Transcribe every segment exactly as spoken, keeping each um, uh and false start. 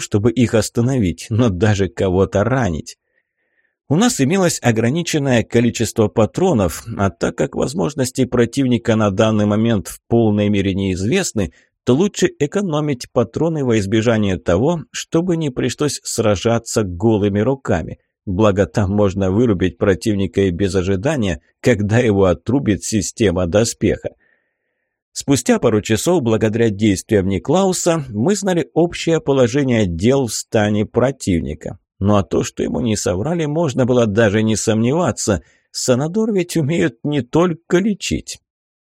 чтобы их остановить, но даже кого-то ранить. У нас имелось ограниченное количество патронов, а так как возможности противника на данный момент в полной мере неизвестны, то лучше экономить патроны во избежание того, чтобы не пришлось сражаться голыми руками. Благо там можно вырубить противника и без ожидания, когда его отрубит система доспеха. Спустя пару часов, благодаря действиям Никлауса, мы знали общее положение дел в стане противника. Ну а то, что ему не соврали, можно было даже не сомневаться. Санадор ведь умеют не только лечить.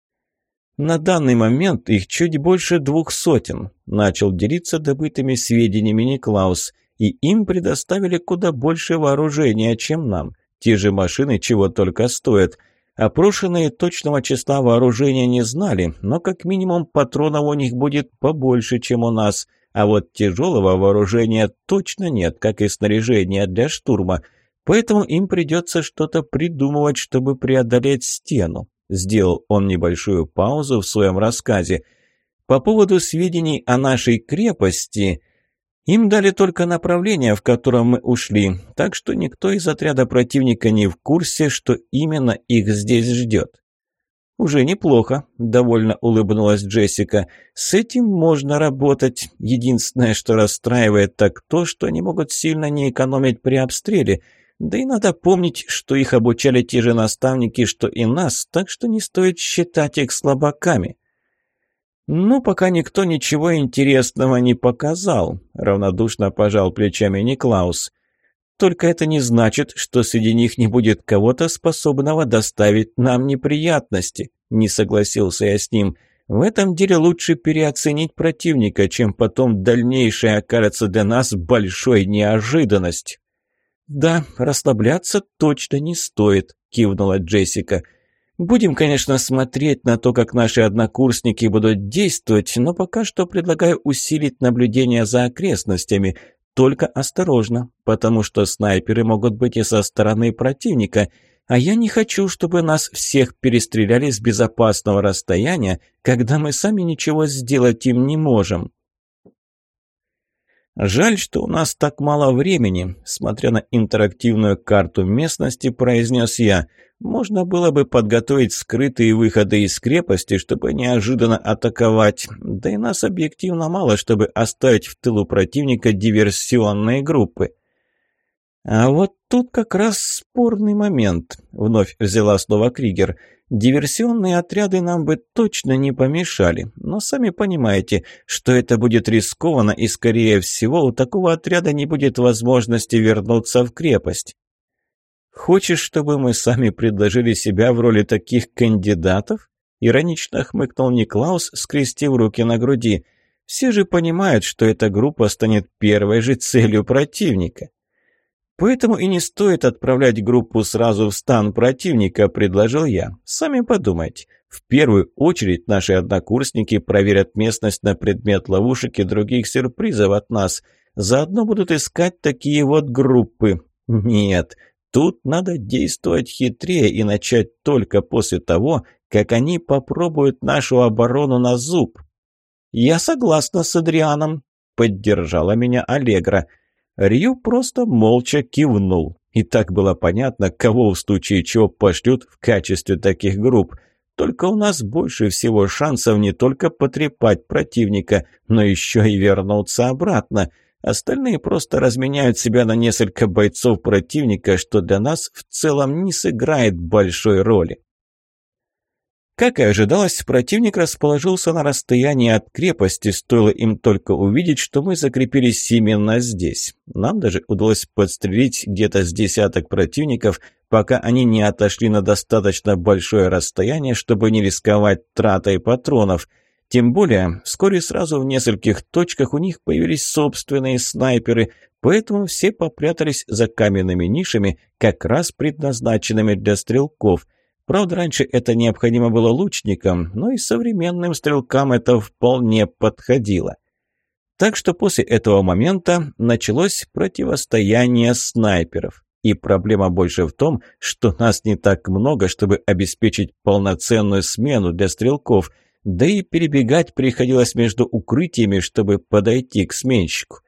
На данный момент их чуть больше двух сотен. Начал делиться добытыми сведениями Никлаус. И им предоставили куда больше вооружения, чем нам. Те же машины чего только стоят. Опрошенные точного числа вооружения не знали, но как минимум патронов у них будет побольше, чем у нас. А вот тяжелого вооружения точно нет, как и снаряжения для штурма. Поэтому им придется что-то придумывать, чтобы преодолеть стену. Сделал он небольшую паузу в своем рассказе. По поводу сведений о нашей крепости... Им дали только направление, в котором мы ушли, так что никто из отряда противника не в курсе, что именно их здесь ждет. «Уже неплохо», – довольно улыбнулась Джессика. «С этим можно работать. Единственное, что расстраивает, так то, что они могут сильно не экономить при обстреле. Да и надо помнить, что их обучали те же наставники, что и нас, так что не стоит считать их слабаками». «Ну, пока никто ничего интересного не показал», – равнодушно пожал плечами Никлаус. «Только это не значит, что среди них не будет кого-то, способного доставить нам неприятности», – не согласился я с ним. «В этом деле лучше переоценить противника, чем потом дальнейшее окажется для нас большой неожиданностью». «Да, расслабляться точно не стоит», – кивнула Джессика. «Будем, конечно, смотреть на то, как наши однокурсники будут действовать, но пока что предлагаю усилить наблюдение за окрестностями. Только осторожно, потому что снайперы могут быть и со стороны противника, а я не хочу, чтобы нас всех перестреляли с безопасного расстояния, когда мы сами ничего сделать им не можем». «Жаль, что у нас так мало времени», – смотря на интерактивную карту местности, произнес я. «Можно было бы подготовить скрытые выходы из крепости, чтобы неожиданно атаковать. Да и нас объективно мало, чтобы оставить в тылу противника диверсионные группы». «А вот тут как раз спорный момент», – вновь взяла слово Кригер. «Диверсионные отряды нам бы точно не помешали, но сами понимаете, что это будет рискованно, и, скорее всего, у такого отряда не будет возможности вернуться в крепость». «Хочешь, чтобы мы сами предложили себя в роли таких кандидатов?» – иронично хмыкнул Никлаус, скрестив руки на груди. «Все же понимают, что эта группа станет первой же целью противника». «Поэтому и не стоит отправлять группу сразу в стан противника», – предложил я. «Сами подумайте. В первую очередь наши однокурсники проверят местность на предмет ловушек и других сюрпризов от нас. Заодно будут искать такие вот группы. Нет, тут надо действовать хитрее и начать только после того, как они попробуют нашу оборону на зуб». «Я согласна с Адрианом», – поддержала меня Аллегра. Рью просто молча кивнул. И так было понятно, кого в случае чего пошлют в качестве таких групп. Только у нас больше всего шансов не только потрепать противника, но еще и вернуться обратно. Остальные просто разменяют себя на несколько бойцов противника, что для нас в целом не сыграет большой роли. Как и ожидалось, противник расположился на расстоянии от крепости, стоило им только увидеть, что мы закрепились именно здесь. Нам даже удалось подстрелить где-то с десяток противников, пока они не отошли на достаточно большое расстояние, чтобы не рисковать тратой патронов. Тем более, вскоре сразу в нескольких точках у них появились собственные снайперы, поэтому все попрятались за каменными нишами, как раз предназначенными для стрелков. Правда, раньше это необходимо было лучникам, но и современным стрелкам это вполне подходило. Так что после этого момента началось противостояние снайперов. И проблема больше в том, что нас не так много, чтобы обеспечить полноценную смену для стрелков, да и перебегать приходилось между укрытиями, чтобы подойти к сменщику.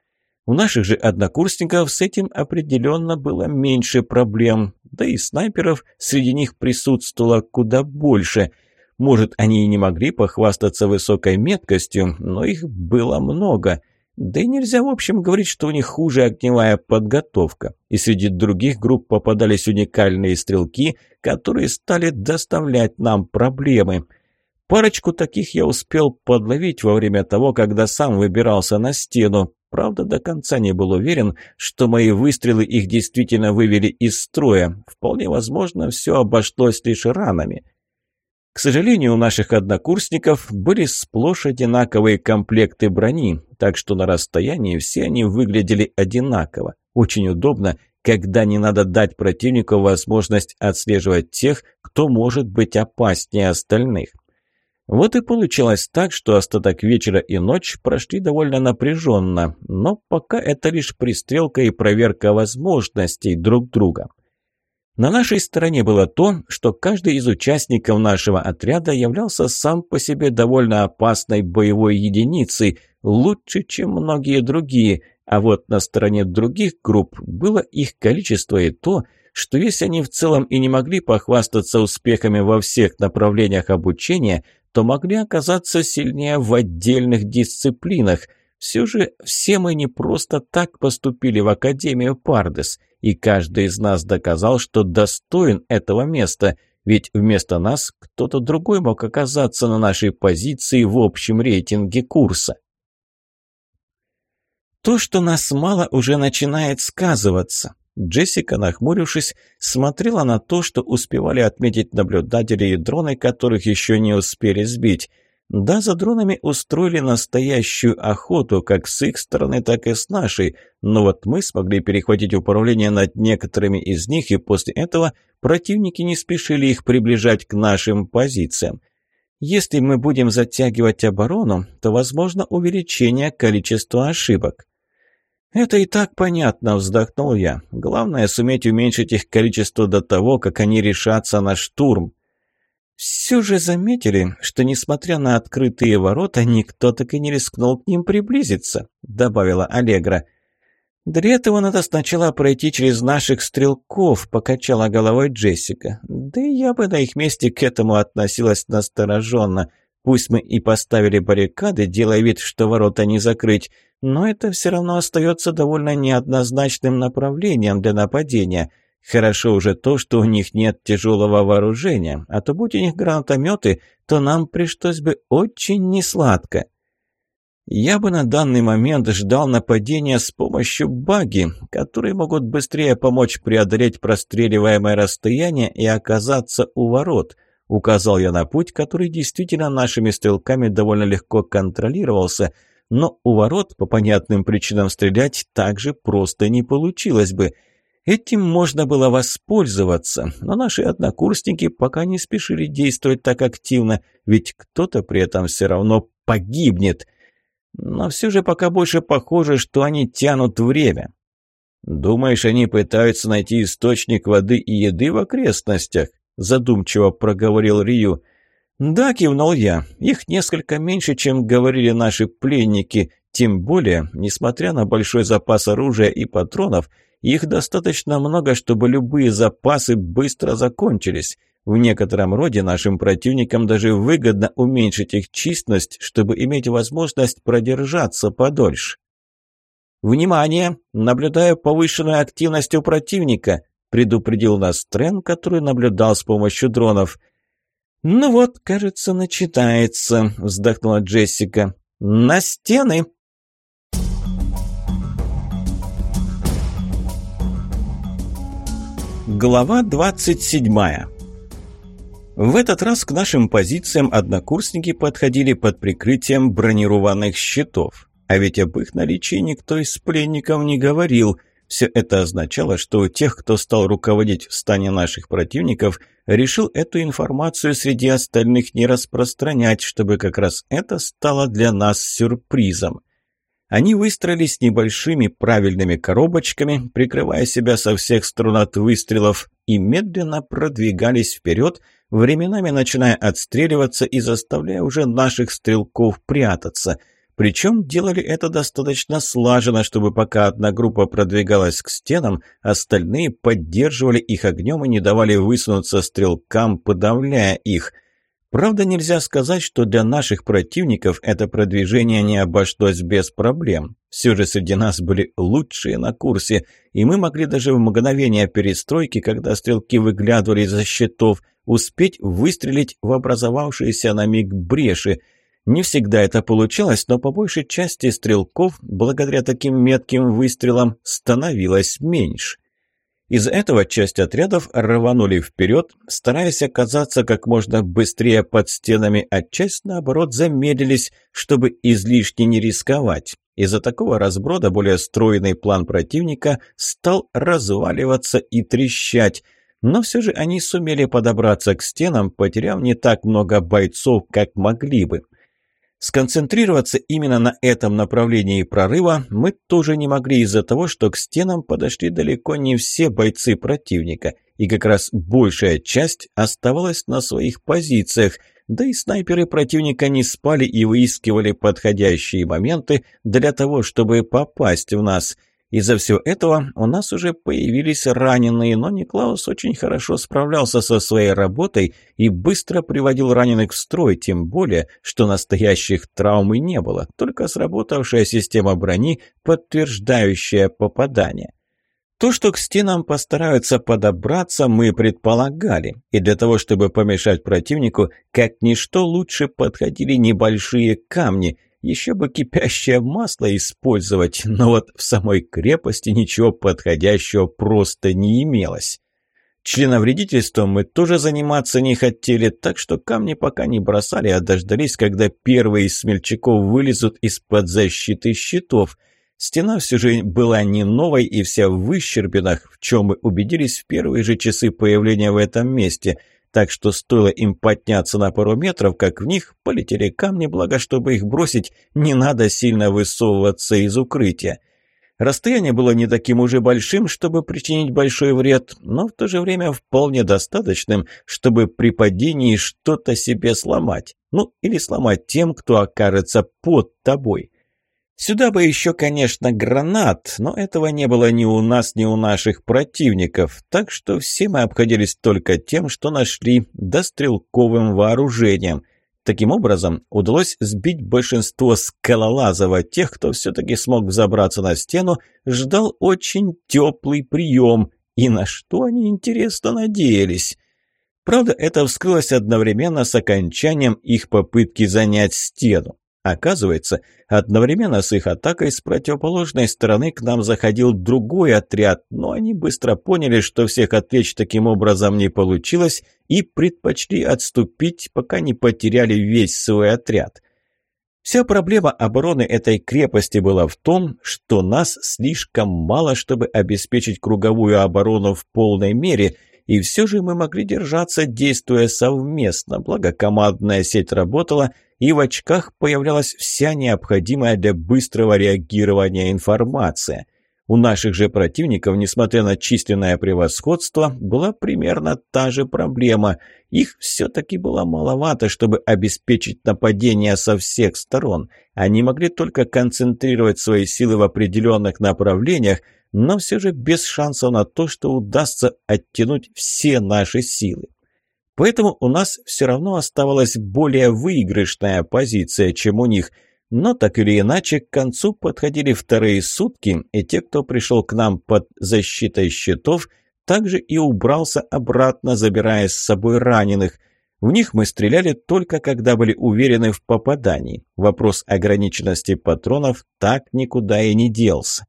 У наших же однокурсников с этим определенно было меньше проблем, да и снайперов среди них присутствовало куда больше. Может, они и не могли похвастаться высокой меткостью, но их было много. Да и нельзя в общем говорить, что у них хуже огневая подготовка. И среди других групп попадались уникальные стрелки, которые стали доставлять нам проблемы. Парочку таких я успел подловить во время того, когда сам выбирался на стену. Правда, до конца не был уверен, что мои выстрелы их действительно вывели из строя. Вполне возможно, все обошлось лишь ранами. К сожалению, у наших однокурсников были сплошь одинаковые комплекты брони, так что на расстоянии все они выглядели одинаково. Очень удобно, когда не надо дать противнику возможность отслеживать тех, кто может быть опаснее остальных. Вот и получилось так, что остаток вечера и ночь прошли довольно напряженно, но пока это лишь пристрелка и проверка возможностей друг друга. На нашей стороне было то, что каждый из участников нашего отряда являлся сам по себе довольно опасной боевой единицей, лучше, чем многие другие, а вот на стороне других групп было их количество и то, что если они в целом и не могли похвастаться успехами во всех направлениях обучения, то могли оказаться сильнее в отдельных дисциплинах. Все же все мы не просто так поступили в Академию Пардес, и каждый из нас доказал, что достоин этого места, ведь вместо нас кто-то другой мог оказаться на нашей позиции в общем рейтинге курса. То, что нас мало, уже начинает сказываться. Джессика, нахмурившись, смотрела на то, что успевали отметить наблюдатели и дроны, которых еще не успели сбить. Да, за дронами устроили настоящую охоту, как с их стороны, так и с нашей, но вот мы смогли перехватить управление над некоторыми из них, и после этого противники не спешили их приближать к нашим позициям. Если мы будем затягивать оборону, то возможно увеличение количества ошибок. «Это и так понятно», – вздохнул я. «Главное – суметь уменьшить их количество до того, как они решатся на штурм». «Все же заметили, что, несмотря на открытые ворота, никто так и не рискнул к ним приблизиться», – добавила Аллегра. «Для этого надо сначала пройти через наших стрелков», – покачала головой Джессика. «Да и я бы на их месте к этому относилась настороженно. Пусть мы и поставили баррикады, делая вид, что ворота не закрыть, но это все равно остается довольно неоднозначным направлением для нападения. Хорошо уже то, что у них нет тяжелого вооружения, а то будь у них гранатометы, то нам пришлось бы очень несладко. Я бы на данный момент ждал нападения с помощью баги, которые могут быстрее помочь преодолеть простреливаемое расстояние и оказаться у ворот. Указал я на путь, который действительно нашими стрелками довольно легко контролировался, но у ворот по понятным причинам стрелять также просто не получилось бы. Этим можно было воспользоваться, но наши однокурсники пока не спешили действовать так активно, ведь кто-то при этом все равно погибнет. Но все же пока больше похоже, что они тянут время. «Думаешь, они пытаются найти источник воды и еды в окрестностях?» – задумчиво проговорил Рию. «Да», – кивнул я, – «их несколько меньше, чем говорили наши пленники, тем более, несмотря на большой запас оружия и патронов, их достаточно много, чтобы любые запасы быстро закончились. В некотором роде нашим противникам даже выгодно уменьшить их численность, чтобы иметь возможность продержаться подольше». «Внимание! Наблюдаю повышенную активность у противника», – предупредил нас Трен, который наблюдал с помощью дронов. «Ну вот, кажется, начинается», – вздохнула Джессика. «На стены!» Глава двадцать седьмая. В этот раз к нашим позициям однокурсники подходили под прикрытием бронированных щитов. А ведь об их наличии никто из пленников не говорил. Все это означало, что у тех, кто стал руководить в стане наших противников, решил эту информацию среди остальных не распространять, чтобы как раз это стало для нас сюрпризом. Они выстроились небольшими правильными коробочками, прикрывая себя со всех сторон от выстрелов, и медленно продвигались вперед, временами начиная отстреливаться и заставляя уже наших стрелков прятаться. Причем делали это достаточно слаженно, чтобы пока одна группа продвигалась к стенам, остальные поддерживали их огнем и не давали высунуться стрелкам, подавляя их. Правда, нельзя сказать, что для наших противников это продвижение не обошлось без проблем. Все же среди нас были лучшие на курсе, и мы могли даже в мгновение перестройки, когда стрелки выглядывали из-за щитов, успеть выстрелить в образовавшиеся на миг бреши. Не всегда это получалось, но по большей части стрелков, благодаря таким метким выстрелам, становилось меньше. Из этого часть отрядов рванули вперед, стараясь оказаться как можно быстрее под стенами, а часть, наоборот, замедлились, чтобы излишне не рисковать. Из-за такого разброда более стройный план противника стал разваливаться и трещать, но все же они сумели подобраться к стенам, потеряв не так много бойцов, как могли бы. Сконцентрироваться именно на этом направлении прорыва мы тоже не могли из-за того, что к стенам подошли далеко не все бойцы противника, и как раз большая часть оставалась на своих позициях, да и снайперы противника не спали и выискивали подходящие моменты для того, чтобы попасть в нас. Из-за всего этого у нас уже появились раненые, но Никлаус очень хорошо справлялся со своей работой и быстро приводил раненых в строй, тем более, что настоящих травм и не было, только сработавшая система брони, подтверждающая попадание. То, что к стенам постараются подобраться, мы предполагали, и для того, чтобы помешать противнику, как ничто лучше подходили небольшие камни. Еще бы кипящее масло использовать, но вот в самой крепости ничего подходящего просто не имелось. Членовредительством мы тоже заниматься не хотели, так что камни пока не бросали, а дождались, когда первые из смельчаков вылезут из-под защиты щитов. Стена все же была не новой и вся в выщербинах, в чем мы убедились в первые же часы появления в этом месте – так что стоило им подняться на пару метров, как в них полетели камни, благо, чтобы их бросить, не надо сильно высовываться из укрытия. Расстояние было не таким уже большим, чтобы причинить большой вред, но в то же время вполне достаточным, чтобы при падении что-то себе сломать. Ну, или сломать тем, кто окажется под тобой. Сюда бы еще, конечно, гранат, но этого не было ни у нас, ни у наших противников, так что все мы обходились только тем, что нашли, да стрелковым вооружением. Таким образом, удалось сбить большинство скалолазов, а тех, кто все-таки смог взобраться на стену, ждал очень теплый прием, и на что они, интересно, надеялись. Правда, это вскрылось одновременно с окончанием их попытки занять стену. Оказывается, одновременно с их атакой с противоположной стороны к нам заходил другой отряд, но они быстро поняли, что всех отвлечь таким образом не получилось, и предпочли отступить, пока не потеряли весь свой отряд. Вся проблема обороны этой крепости была в том, что нас слишком мало, чтобы обеспечить круговую оборону в полной мере, и все же мы могли держаться, действуя совместно, благо командная сеть работала, и в очках появлялась вся необходимая для быстрого реагирования информация. У наших же противников, несмотря на численное превосходство, была примерно та же проблема. Их все-таки было маловато, чтобы обеспечить нападение со всех сторон. Они могли только концентрировать свои силы в определенных направлениях, но все же без шансов на то, что удастся оттянуть все наши силы. Поэтому у нас все равно оставалась более выигрышная позиция, чем у них. Но так или иначе, к концу подходили вторые сутки, и те, кто пришел к нам под защитой щитов, также и убрался обратно, забирая с собой раненых. В них мы стреляли только когда были уверены в попадании. Вопрос ограниченности патронов так никуда и не делся.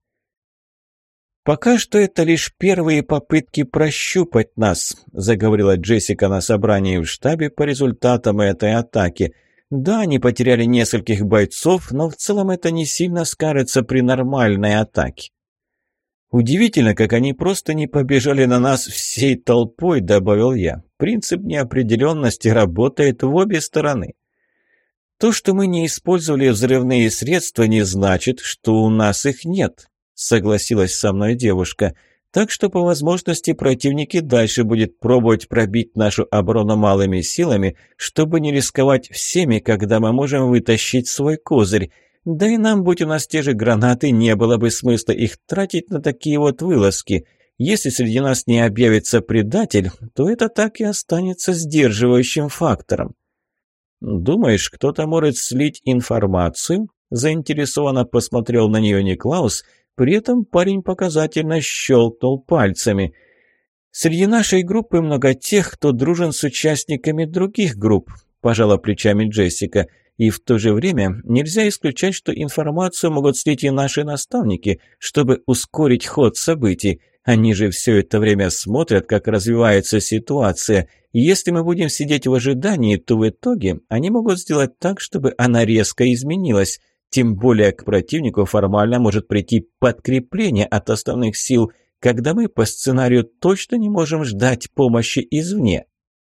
«Пока что это лишь первые попытки прощупать нас», – заговорила Джессика на собрании в штабе по результатам этой атаки. «Да, они потеряли нескольких бойцов, но в целом это не сильно скажется при нормальной атаке». «Удивительно, как они просто не побежали на нас всей толпой», – добавил я. «Принцип неопределенности работает в обе стороны». «То, что мы не использовали взрывные средства, не значит, что у нас их нет», – согласилась со мной девушка. «Так что по возможности противник и дальше будет пробовать пробить нашу оборону малыми силами, чтобы не рисковать всеми, когда мы можем вытащить свой козырь. Да и нам, будь у нас те же гранаты, не было бы смысла их тратить на такие вот вылазки. Если среди нас не объявится предатель, то это так и останется сдерживающим фактором. «Думаешь, кто-то может слить информацию?» Заинтересованно посмотрел на нее Никлаус, при этом парень показательно щелкнул пальцами. «Среди нашей группы много тех, кто дружен с участниками других групп», – пожала плечами Джессика. «И в то же время нельзя исключать, что информацию могут слить и наши наставники, чтобы ускорить ход событий. Они же все это время смотрят, как развивается ситуация. И если мы будем сидеть в ожидании, то в итоге они могут сделать так, чтобы она резко изменилась. Тем более к противнику формально может прийти подкрепление от основных сил, когда мы по сценарию точно не можем ждать помощи извне».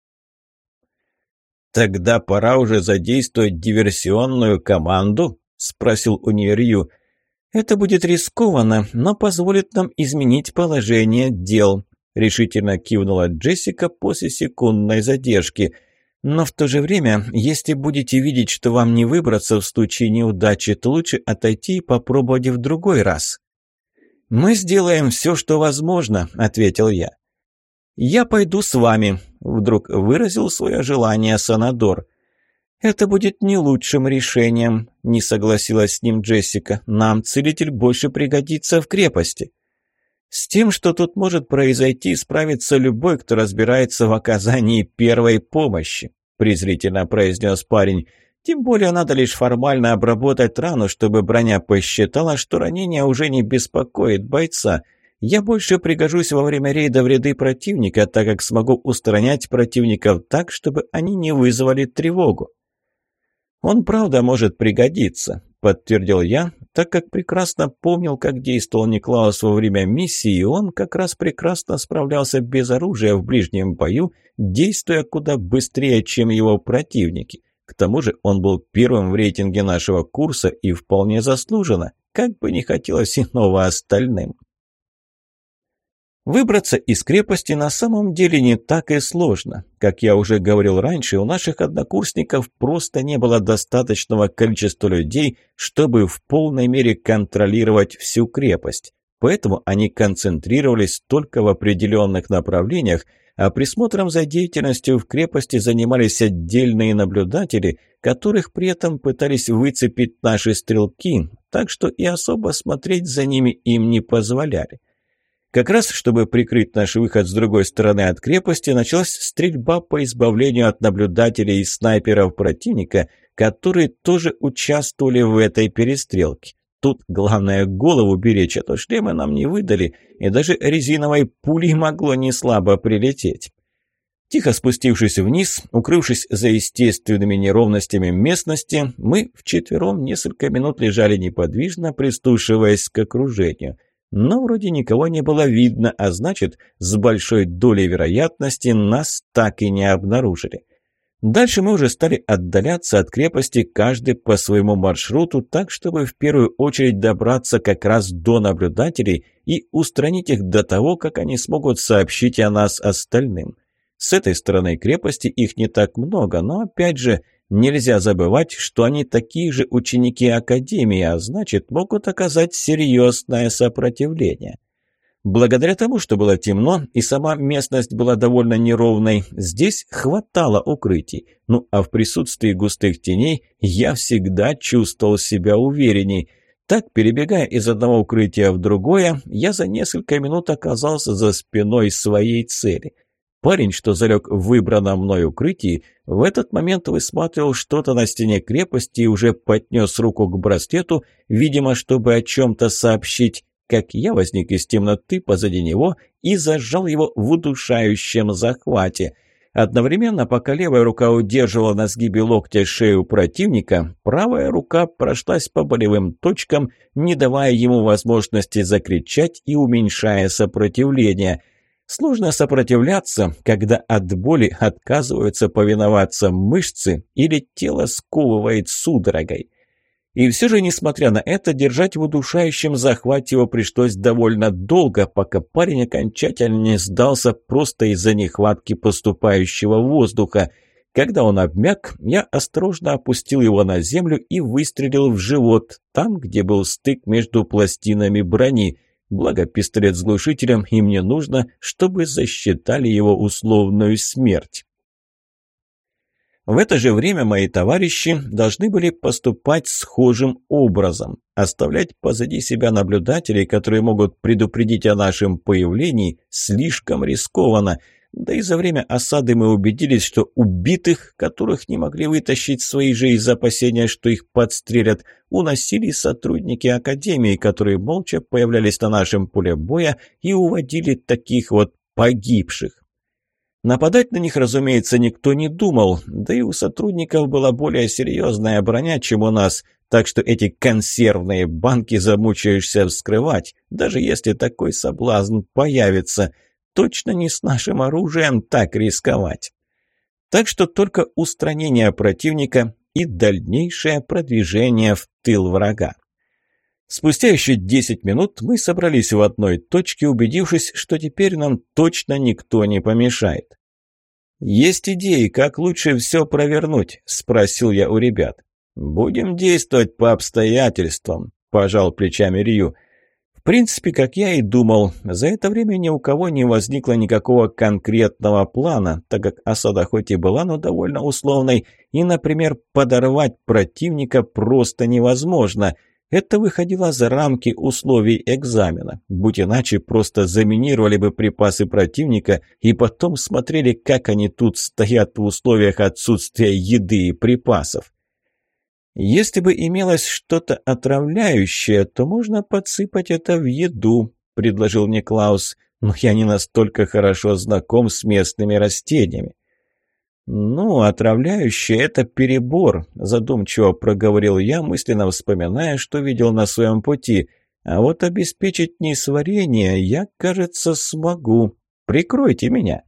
«Тогда пора уже задействовать диверсионную команду?» – спросил Универью. «Это будет рискованно, но позволит нам изменить положение дел», – решительно кивнула Джессика после секундной задержки. «Но в то же время, если будете видеть, что вам не выбраться в случае неудачи, то лучше отойти и попробовать в другой раз». «Мы сделаем все, что возможно», – ответил я. «Я пойду с вами», – вдруг выразил свое желание Санадор. «Это будет не лучшим решением», – не согласилась с ним Джессика. «Нам целитель больше пригодится в крепости». «С тем, что тут может произойти, справится любой, кто разбирается в оказании первой помощи», – презрительно произнес парень. «Тем более надо лишь формально обработать рану, чтобы броня посчитала, что ранение уже не беспокоит бойца. Я больше пригожусь во время рейда в ряды противника, так как смогу устранять противников так, чтобы они не вызвали тревогу». «Он правда может пригодиться», – подтвердил я, так как прекрасно помнил, как действовал Никлаус во время миссии, и он как раз прекрасно справлялся без оружия в ближнем бою, действуя куда быстрее, чем его противники. К тому же он был первым в рейтинге нашего курса и вполне заслуженно, как бы не хотелось иного остальным. Выбраться из крепости на самом деле не так и сложно. Как я уже говорил раньше, у наших однокурсников просто не было достаточного количества людей, чтобы в полной мере контролировать всю крепость. Поэтому они концентрировались только в определенных направлениях, а присмотром за деятельностью в крепости занимались отдельные наблюдатели, которых при этом пытались выцепить наши стрелки, так что и особо смотреть за ними им не позволяли. Как раз, чтобы прикрыть наш выход с другой стороны от крепости, началась стрельба по избавлению от наблюдателей и снайперов противника, которые тоже участвовали в этой перестрелке. Тут главное голову беречь, а то шлемы нам не выдали, и даже резиновой пулей могло неслабо прилететь. Тихо спустившись вниз, укрывшись за естественными неровностями местности, мы вчетвером несколько минут лежали неподвижно, прислушиваясь к окружению. Но вроде никого не было видно, а значит, с большой долей вероятности нас так и не обнаружили. Дальше мы уже стали отдаляться от крепости, каждый по своему маршруту, так, чтобы в первую очередь добраться как раз до наблюдателей и устранить их до того, как они смогут сообщить о нас остальным. С этой стороны крепости их не так много, но опять же, нельзя забывать, что они такие же ученики Академии, а значит, могут оказать серьезное сопротивление. Благодаря тому, что было темно и сама местность была довольно неровной, здесь хватало укрытий. Ну а в присутствии густых теней я всегда чувствовал себя уверенней. Так, перебегая из одного укрытия в другое, я за несколько минут оказался за спиной своей цели. Парень, что залег в выбранном мной укрытии, в этот момент высматривал что-то на стене крепости и уже поднес руку к браслету, видимо, чтобы о чем-то сообщить, как я возник из темноты позади него и зажал его в удушающем захвате. Одновременно, пока левая рука удерживала на сгибе локтя шею противника, правая рука прошлась по болевым точкам, не давая ему возможности закричать и уменьшая сопротивление. Сложно сопротивляться, когда от боли отказываются повиноваться мышцы или тело сковывает судорогой. И все же, несмотря на это, держать в удушающем захвате его пришлось довольно долго, пока парень окончательно не сдался просто из-за нехватки поступающего воздуха. Когда он обмяк, я осторожно опустил его на землю и выстрелил в живот, там, где был стык между пластинами брони. Благо пистолет с глушителем, и мне нужно, чтобы засчитали его условную смерть. В это же время мои товарищи должны были поступать схожим образом. Оставлять позади себя наблюдателей, которые могут предупредить о нашем появлении, слишком рискованно. Да и за время осады мы убедились, что убитых, которых не могли вытащить свои же из опасения, что их подстрелят, уносили сотрудники Академии, которые молча появлялись на нашем поле боя и уводили таких вот погибших. Нападать на них, разумеется, никто не думал, да и у сотрудников была более серьезная броня, чем у нас, так что эти консервные банки замучаешься вскрывать, даже если такой соблазн появится. Точно не с нашим оружием так рисковать. Так что только устранение противника и дальнейшее продвижение в тыл врага. Спустя еще десять минут мы собрались в одной точке, убедившись, что теперь нам точно никто не помешает. «Есть идеи, как лучше все провернуть?» – спросил я у ребят. «Будем действовать по обстоятельствам», – пожал плечами Рью. В принципе, как я и думал, за это время ни у кого не возникло никакого конкретного плана, так как осада хоть и была, но довольно условной, и, например, подорвать противника просто невозможно – это выходило за рамки условий экзамена. Будь иначе, просто заминировали бы припасы противника и потом смотрели, как они тут стоят в условиях отсутствия еды и припасов. Если бы имелось что-то отравляющее, то можно подсыпать это в еду, предложил мне Клаус, но я не настолько хорошо знаком с местными растениями. «Ну, отравляющее – это перебор», – задумчиво проговорил я, мысленно вспоминая, что видел на своем пути. «А вот обеспечить несварение я, кажется, смогу. Прикройте меня».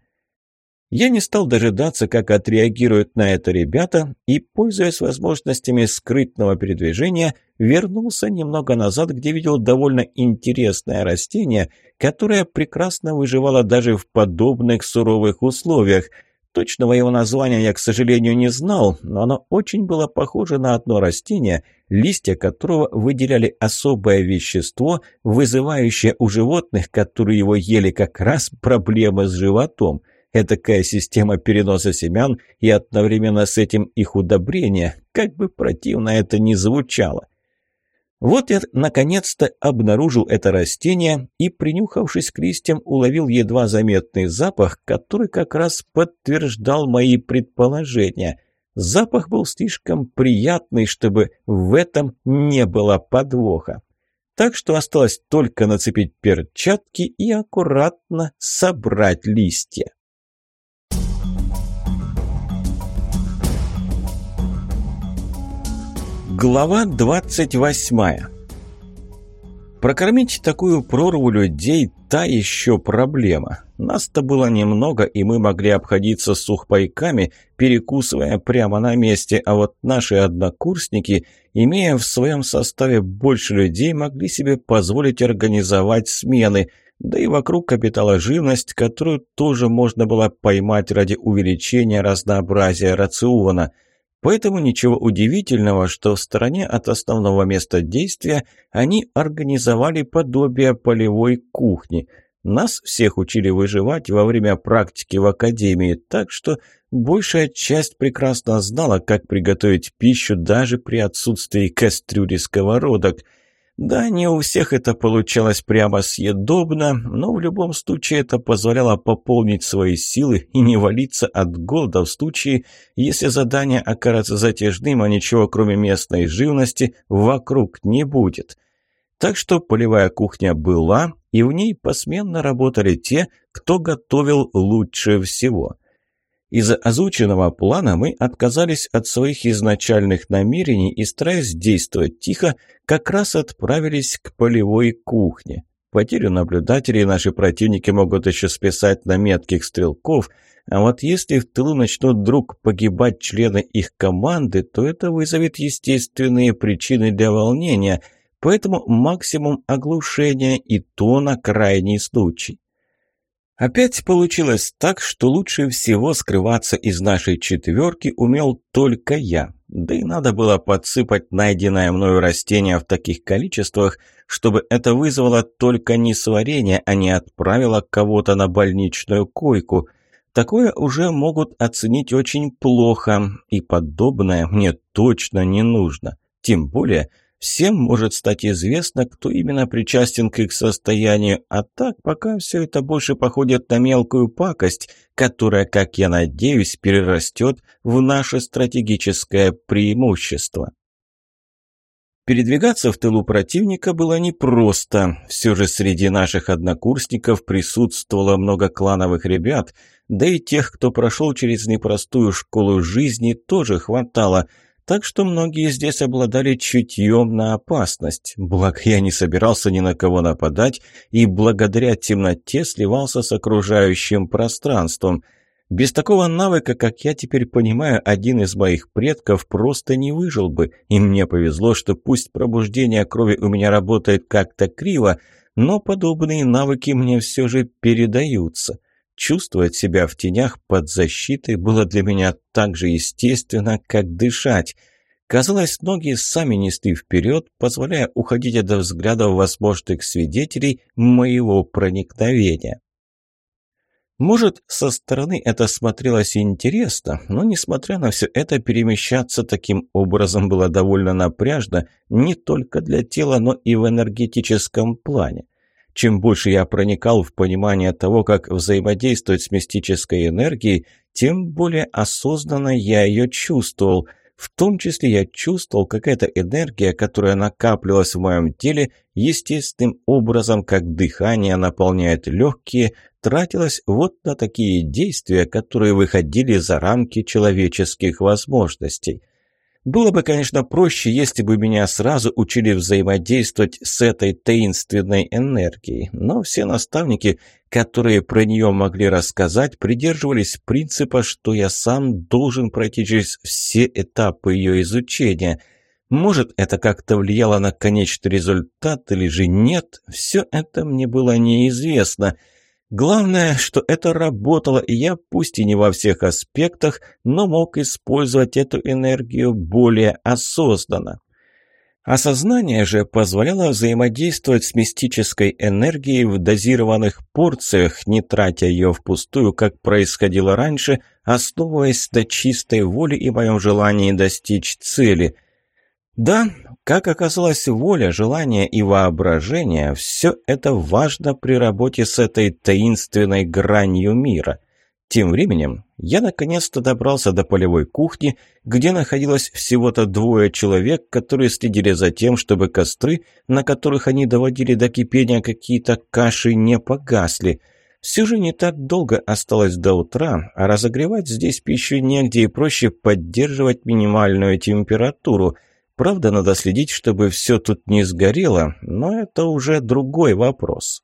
Я не стал дожидаться, как отреагируют на это ребята, и, пользуясь возможностями скрытного передвижения, вернулся немного назад, где видел довольно интересное растение, которое прекрасно выживало даже в подобных суровых условиях. Точного его названия я, к сожалению, не знал, но оно очень было похоже на одно растение, листья которого выделяли особое вещество, вызывающее у животных, которые его ели, как раз проблемы с животом. Этакая система переноса семян и одновременно с этим их удобрения, как бы противно это ни звучало. Вот я наконец-то обнаружил это растение и, принюхавшись к листьям, уловил едва заметный запах, который как раз подтверждал мои предположения. Запах был слишком приятный, чтобы в этом не было подвоха. Так что осталось только нацепить перчатки и аккуратно собрать листья. Глава двадцать восьмая. Прокормить такую прорву людей – та еще проблема. Нас-то было немного, и мы могли обходиться сухпайками, перекусывая прямо на месте, а вот наши однокурсники, имея в своем составе больше людей, могли себе позволить организовать смены, да и вокруг обитала живность, которую тоже можно было поймать ради увеличения разнообразия рациона. Поэтому ничего удивительного, что в стороне от основного места действия они организовали подобие полевой кухни. Нас всех учили выживать во время практики в академии, так что большая часть прекрасно знала, как приготовить пищу даже при отсутствии кастрюли и сковородок. Да, не у всех это получалось прямо съедобно, но в любом случае это позволяло пополнить свои силы и не валиться от голода в случае, если задание окажется затяжным, а ничего кроме местной живности вокруг не будет. Так что полевая кухня была, и в ней посменно работали те, кто готовил лучше всего. Из-за озвученного плана мы отказались от своих изначальных намерений и, стараясь действовать тихо, как раз отправились к полевой кухне. Потерю наблюдателей наши противники могут еще списать на метких стрелков, а вот если в тылу начнут вдруг погибать члены их команды, то это вызовет естественные причины для волнения, поэтому максимум оглушения и то на крайний случай. Опять получилось так, что лучше всего скрываться из нашей четверки умел только я. Да и надо было подсыпать найденное мною растение в таких количествах, чтобы это вызвало только несварение, а не отправило кого-то на больничную койку. Такое уже могут оценить очень плохо, и подобное мне точно не нужно. Тем более, всем может стать известно, кто именно причастен к их состоянию, а так пока все это больше походит на мелкую пакость, которая, как я надеюсь, перерастет в наше стратегическое преимущество. Передвигаться в тылу противника было непросто. Все же среди наших однокурсников присутствовало много клановых ребят, да и тех, кто прошел через непростую школу жизни, тоже хватало. Так что многие здесь обладали чутьем на опасность. Благо я не собирался ни на кого нападать и благодаря темноте сливался с окружающим пространством. Без такого навыка, как я теперь понимаю, один из моих предков просто не выжил бы. И мне повезло, что пусть пробуждение крови у меня работает как-то криво, но подобные навыки мне все же передаются. Чувствовать себя в тенях под защитой было для меня так же естественно, как дышать. Казалось, ноги сами несли вперед, позволяя уходить от взглядов возможных свидетелей моего проникновения. Может, со стороны это смотрелось интересно, но, несмотря на все это, перемещаться таким образом было довольно напряжно не только для тела, но и в энергетическом плане. Чем больше я проникал в понимание того, как взаимодействовать с мистической энергией, тем более осознанно я ее чувствовал. В том числе я чувствовал, как эта энергия, которая накапливалась в моем теле, естественным образом, как дыхание наполняет легкие, тратилась вот на такие действия, которые выходили за рамки человеческих возможностей. Было бы, конечно, проще, если бы меня сразу учили взаимодействовать с этой таинственной энергией, но все наставники, которые про нее могли рассказать, придерживались принципа, что я сам должен пройти через все этапы ее изучения. Может, это как-то влияло на конечный результат или же нет, все это мне было неизвестно. Главное, что это работало, и я, пусть и не во всех аспектах, но мог использовать эту энергию более осознанно. Осознание же позволяло взаимодействовать с мистической энергией в дозированных порциях, не тратя ее впустую, как происходило раньше, основываясь на чистой воле и моем желании достичь цели. Да, как оказалось, воля, желание и воображение – все это важно при работе с этой таинственной гранью мира. Тем временем я наконец-то добрался до полевой кухни, где находилось всего-то двое человек, которые следили за тем, чтобы костры, на которых они доводили до кипения какие-то каши, не погасли. Все же не так долго осталось до утра, а разогревать здесь пищу негде и проще поддерживать минимальную температуру. Правда, надо следить, чтобы все тут не сгорело, но это уже другой вопрос.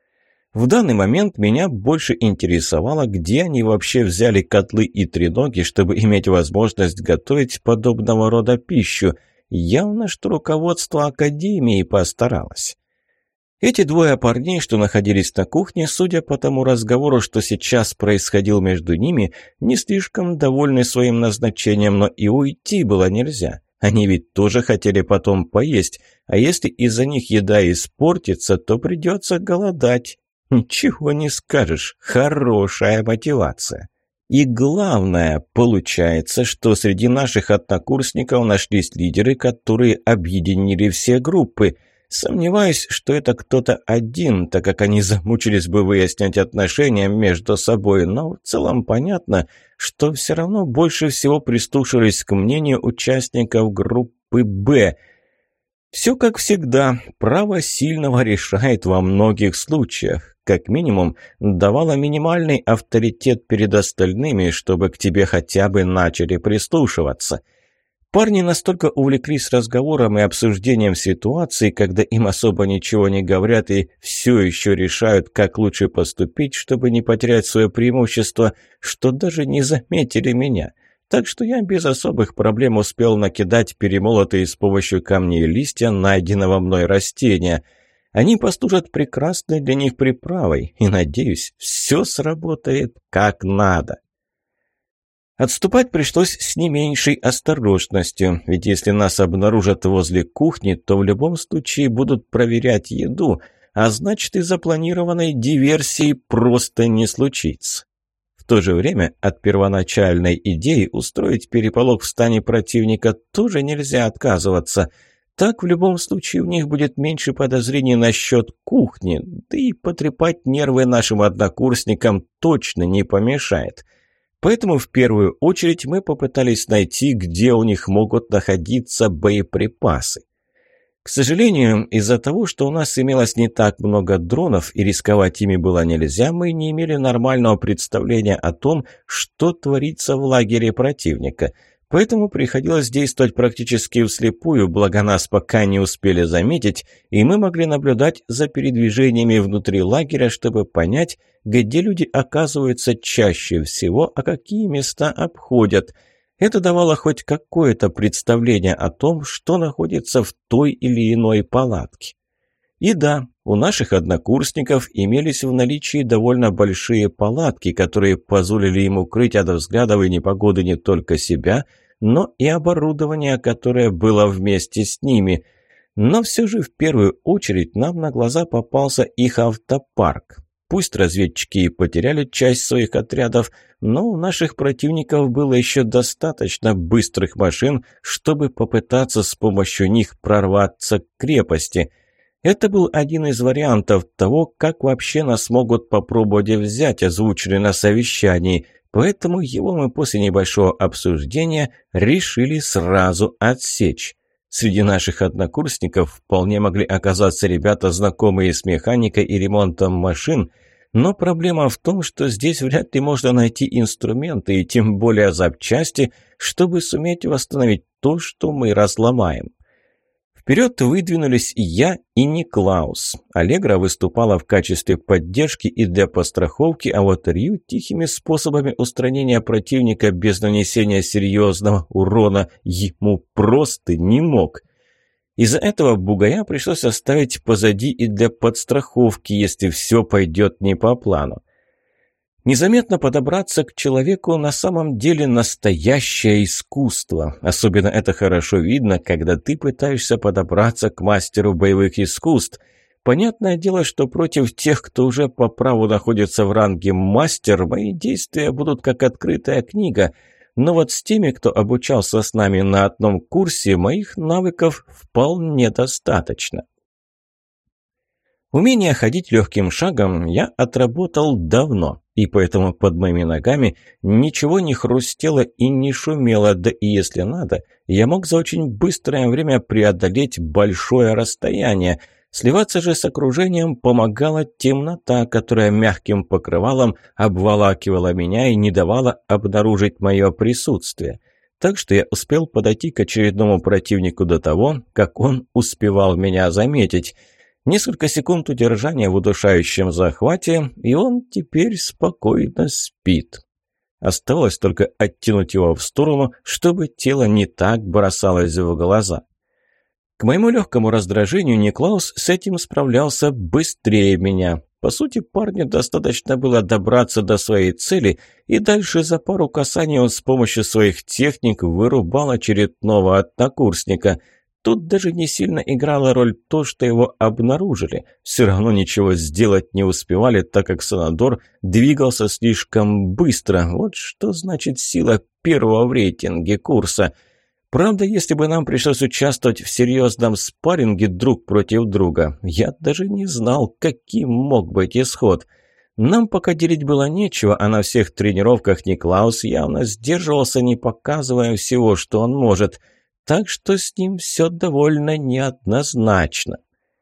В данный момент меня больше интересовало, где они вообще взяли котлы и треноги, чтобы иметь возможность готовить подобного рода пищу. Явно, что руководство академии постаралось. Эти двое парней, что находились на кухне, судя по тому разговору, что сейчас происходил между ними, не слишком довольны своим назначением, но и уйти было нельзя. Они ведь тоже хотели потом поесть, а если из-за них еда испортится, то придется голодать. Ничего не скажешь, хорошая мотивация. И главное, получается, что среди наших однокурсников нашлись лидеры, которые объединили все группы. Сомневаюсь, что это кто-то один, так как они замучились бы выяснять отношения между собой, но в целом понятно, что все равно больше всего прислушивались к мнению участников группы «Б». Все как всегда, право сильного решает во многих случаях. Как минимум, давало минимальный авторитет перед остальными, чтобы к тебе хотя бы начали прислушиваться. Парни настолько увлеклись разговором и обсуждением ситуации, когда им особо ничего не говорят и все еще решают, как лучше поступить, чтобы не потерять свое преимущество, что даже не заметили меня. Так что я без особых проблем успел накидать перемолотые с помощью камней листья найденного мной растения. Они послужат прекрасной для них приправой, и, надеюсь, все сработает как надо. Отступать пришлось с не меньшей осторожностью, ведь если нас обнаружат возле кухни, то в любом случае будут проверять еду, а значит и запланированной диверсии просто не случится. В то же время от первоначальной идеи устроить переполох в стане противника тоже нельзя отказываться. Так в любом случае у них будет меньше подозрений насчет кухни, да и потрепать нервы нашим однокурсникам точно не помешает. Поэтому в первую очередь мы попытались найти, где у них могут находиться боеприпасы. К сожалению, из-за того, что у нас имелось не так много дронов и рисковать ими было нельзя, мы не имели нормального представления о том, что творится в лагере противника. Поэтому приходилось действовать практически вслепую, благо нас пока не успели заметить, и мы могли наблюдать за передвижениями внутри лагеря, чтобы понять, где люди оказываются чаще всего, а какие места обходят. Это давало хоть какое-то представление о том, что находится в той или иной палатке. И да, у наших однокурсников имелись в наличии довольно большие палатки, которые позволили им укрыть от взглядов и непогоды не только себя, но и оборудование, которое было вместе с ними. Но все же в первую очередь нам на глаза попался их автопарк. Пусть разведчики и потеряли часть своих отрядов, но у наших противников было еще достаточно быстрых машин, чтобы попытаться с помощью них прорваться к крепости. Это был один из вариантов того, как вообще нас могут попробовать взять, озвученный на совещании, поэтому его мы после небольшого обсуждения решили сразу отсечь. Среди наших однокурсников вполне могли оказаться ребята, знакомые с механикой и ремонтом машин, но проблема в том, что здесь вряд ли можно найти инструменты и тем более запчасти, чтобы суметь восстановить то, что мы разломаем. Вперед выдвинулись и я, и Никлаус. Аллегра выступала в качестве поддержки и для постраховки, а вот Рью тихими способами устранения противника без нанесения серьезного урона ему просто не мог. Из-за этого бугая пришлось оставить позади и для подстраховки, если все пойдет не по плану. Незаметно подобраться к человеку на самом деле настоящее искусство. Особенно это хорошо видно, когда ты пытаешься подобраться к мастеру боевых искусств. Понятное дело, что против тех, кто уже по праву находится в ранге мастер, мои действия будут как открытая книга. Но вот с теми, кто обучался с нами на одном курсе, моих навыков вполне достаточно. Умение ходить легким шагом я отработал давно, и поэтому под моими ногами ничего не хрустело и не шумело, да и если надо, я мог за очень быстрое время преодолеть большое расстояние. Сливаться же с окружением помогала темнота, которая мягким покрывалом обволакивала меня и не давала обнаружить мое присутствие. Так что я успел подойти к очередному противнику до того, как он успевал меня заметить. Несколько секунд удержания в удушающем захвате, и он теперь спокойно спит. Оставалось только оттянуть его в сторону, чтобы тело не так бросалось в глаза. К моему легкому раздражению Никлаус с этим справлялся быстрее меня. По сути, парню достаточно было добраться до своей цели, и дальше за пару касаний он с помощью своих техник вырубал очередного однокурсника. Тут даже не сильно играла роль то, что его обнаружили. Все равно ничего сделать не успевали, так как Санадор двигался слишком быстро. Вот что значит сила первого в рейтинге курса. Правда, если бы нам пришлось участвовать в серьезном спарринге друг против друга, я даже не знал, каким мог быть исход. Нам пока делить было нечего, а на всех тренировках Никлаус явно сдерживался, не показывая всего, что он может. Так что с ним все довольно неоднозначно.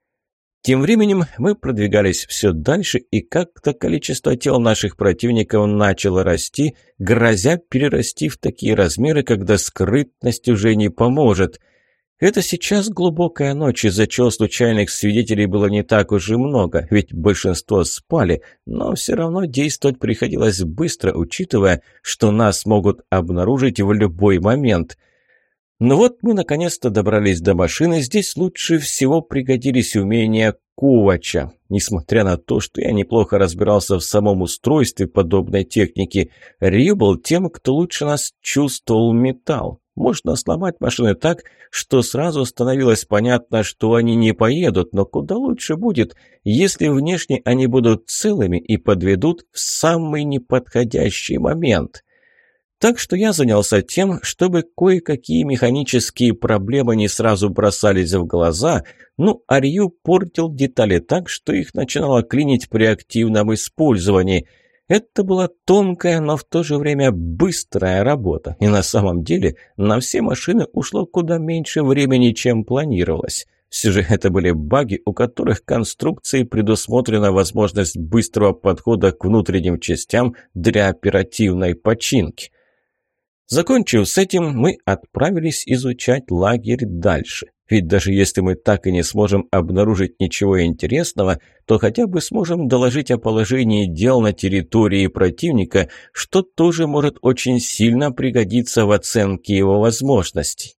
Тем временем мы продвигались все дальше, и как-то количество тел наших противников начало расти, грозя перерасти в такие размеры, когда скрытность уже не поможет. Это сейчас глубокая ночь, из-за чего случайных свидетелей было не так уж и много, ведь большинство спали, но все равно действовать приходилось быстро, учитывая, что нас могут обнаружить в любой момент. Ну вот мы наконец-то добрались до машины. Здесь лучше всего пригодились умения Ковача. Несмотря на то, что я неплохо разбирался в самом устройстве подобной техники, Рью был тем, кто лучше нас чувствовал металл. Можно сломать машины так, что сразу становилось понятно, что они не поедут, но куда лучше будет, если внешне они будут целыми и подведут в самый неподходящий момент. Так что я занялся тем, чтобы кое-какие механические проблемы не сразу бросались в глаза, ну а Рью портил детали так, что их начинало клинить при активном использовании. Это была тонкая, но в то же время быстрая работа, и на самом деле на все машины ушло куда меньше времени, чем планировалось. Все же это были баги, у которых конструкцией предусмотрена возможность быстрого подхода к внутренним частям для оперативной починки. Закончив с этим, мы отправились изучать лагерь дальше. Ведь даже если мы так и не сможем обнаружить ничего интересного, то хотя бы сможем доложить о положении дел на территории противника, что тоже может очень сильно пригодиться в оценке его возможностей.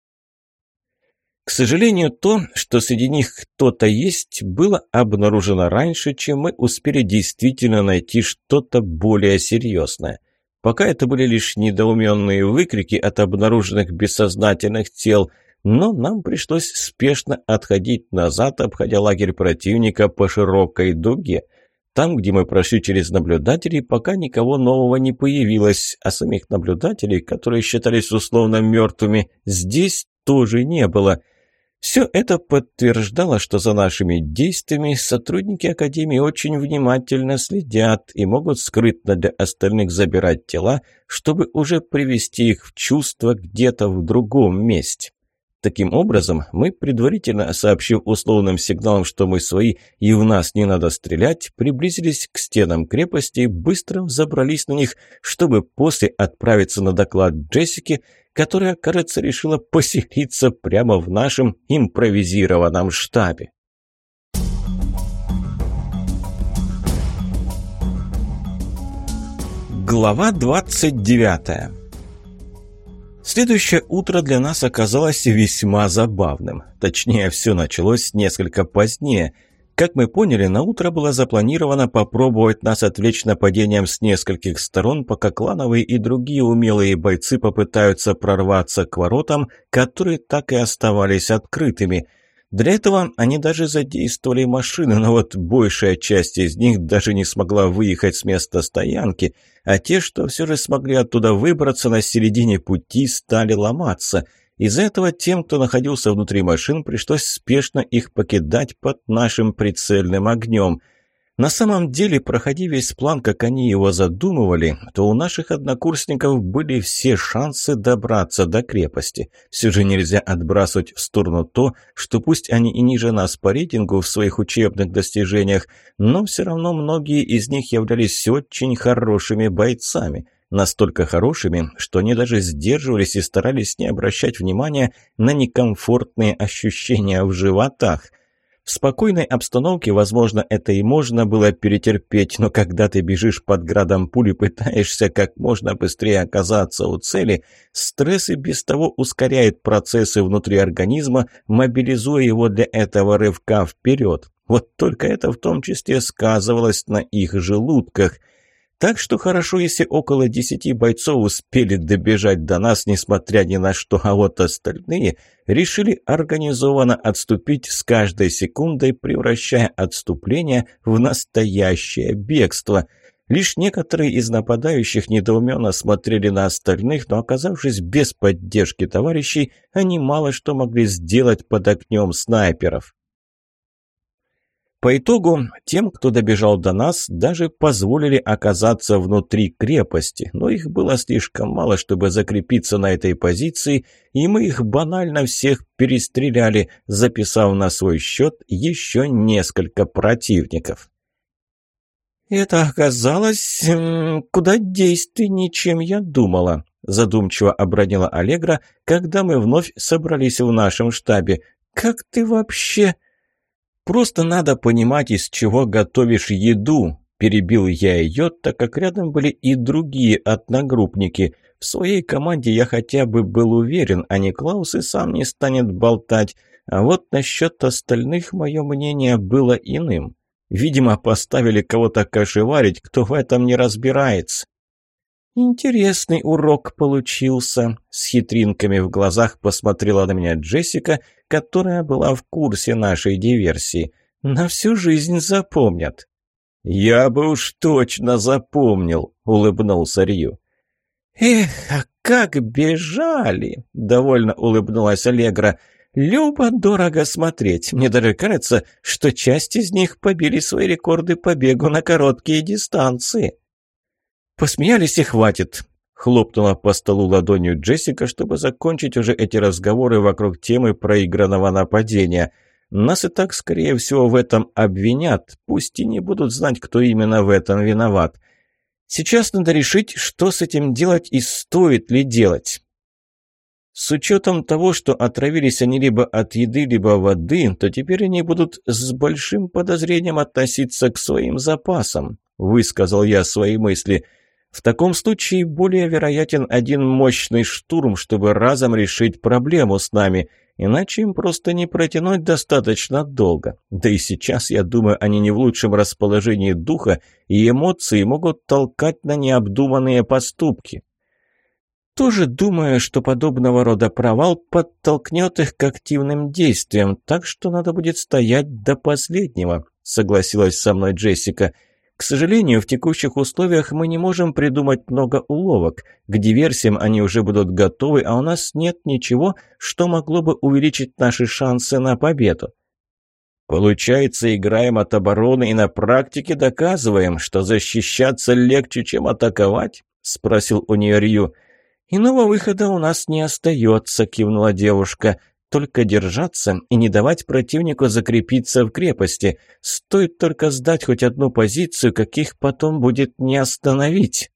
К сожалению, то, что среди них кто-то есть, было обнаружено раньше, чем мы успели действительно найти что-то более серьезное. Пока это были лишь недоуменные выкрики от обнаруженных бессознательных тел, но нам пришлось спешно отходить назад, обходя лагерь противника по широкой дуге. Там, где мы прошли через наблюдателей, пока никого нового не появилось, а самих наблюдателей, которые считались условно мертвыми, здесь тоже не было. Все это подтверждало, что за нашими действиями сотрудники Академии очень внимательно следят и могут скрытно для остальных забирать тела, чтобы уже привести их в чувство где-то в другом месте. Таким образом, мы, предварительно сообщив условным сигналом, что мы свои и в нас не надо стрелять, приблизились к стенам крепости и быстро взобрались на них, чтобы после отправиться на доклад Джессике, которая, кажется, решила поселиться прямо в нашем импровизированном штабе. Глава двадцать девятая. Следующее утро для нас оказалось весьма забавным. Точнее, все началось несколько позднее. Как мы поняли, на утро было запланировано попробовать нас отвлечь нападением с нескольких сторон, пока клановые и другие умелые бойцы попытаются прорваться к воротам, которые так и оставались открытыми. Для этого они даже задействовали машины, но вот большая часть из них даже не смогла выехать с места стоянки, а те, что все же смогли оттуда выбраться, на середине пути стали ломаться. Из-за этого тем, кто находился внутри машин, пришлось спешно их покидать под нашим прицельным огнем. На самом деле, проходя весь план, как они его задумывали, то у наших однокурсников были все шансы добраться до крепости. Все же нельзя отбрасывать в сторону то, что пусть они и ниже нас по рейтингу в своих учебных достижениях, но все равно многие из них являлись очень хорошими бойцами. Настолько хорошими, что они даже сдерживались и старались не обращать внимания на некомфортные ощущения в животах. В спокойной обстановке, возможно, это и можно было перетерпеть, но когда ты бежишь под градом пуль и пытаешься как можно быстрее оказаться у цели, стресс и без того ускоряет процессы внутри организма, мобилизуя его для этого рывка вперед. Вот только это в том числе сказывалось на их желудках. Так что хорошо, если около десяти бойцов успели добежать до нас, несмотря ни на что, а вот остальные решили организованно отступить с каждой секундой, превращая отступление в настоящее бегство. Лишь некоторые из нападающих недоуменно смотрели на остальных, но, оказавшись без поддержки товарищей, они мало что могли сделать под огнем снайперов. По итогу, тем, кто добежал до нас, даже позволили оказаться внутри крепости, но их было слишком мало, чтобы закрепиться на этой позиции, и мы их банально всех перестреляли, записав на свой счет еще несколько противников. «Это оказалось м, куда действеннее, чем я думала», задумчиво обронила Аллегра, когда мы вновь собрались в нашем штабе. «Как ты вообще...» «Просто надо понимать, из чего готовишь еду», – перебил я ее, так как рядом были и другие одногруппники. В своей команде я хотя бы был уверен, а Никлаус и сам не станет болтать. А вот насчет остальных мое мнение было иным. Видимо, поставили кого-то кошеварить, кто в этом не разбирается. «Интересный урок получился», — с хитринками в глазах посмотрела на меня Джессика, которая была в курсе нашей диверсии. «На всю жизнь запомнят». «Я бы уж точно запомнил», — улыбнулся Рью. «Эх, а как бежали!» — довольно улыбнулась Аллегра. «Любо-дорого смотреть. Мне даже кажется, что часть из них побили свои рекорды по бегу на короткие дистанции». «Посмеялись и хватит», — хлопнула по столу ладонью Джессика, чтобы закончить уже эти разговоры вокруг темы проигранного нападения. «Нас и так, скорее всего, в этом обвинят, пусть и не будут знать, кто именно в этом виноват. Сейчас надо решить, что с этим делать и стоит ли делать». С учетом того, что отравились они либо от еды, либо воды, то теперь они будут с большим подозрением относиться к своим запасам, высказал я свои мысли. В таком случае более вероятен один мощный штурм, чтобы разом решить проблему с нами, иначе им просто не протянуть достаточно долго. Да и сейчас, я думаю, они не в лучшем расположении духа, и эмоции могут толкать на необдуманные поступки. Тоже думаю, что подобного рода провал подтолкнет их к активным действиям, так что надо будет стоять до последнего, согласилась со мной Джессика. К сожалению, в текущих условиях мы не можем придумать много уловок. К диверсиям они уже будут готовы, а у нас нет ничего, что могло бы увеличить наши шансы на победу. Получается, играем от обороны и на практике доказываем, что защищаться легче, чем атаковать? Спросил у нее Рью. «Иного выхода у нас не остается», — кивнула девушка. «Только держаться и не давать противнику закрепиться в крепости. Стоит только сдать хоть одну позицию, каких потом будет не остановить».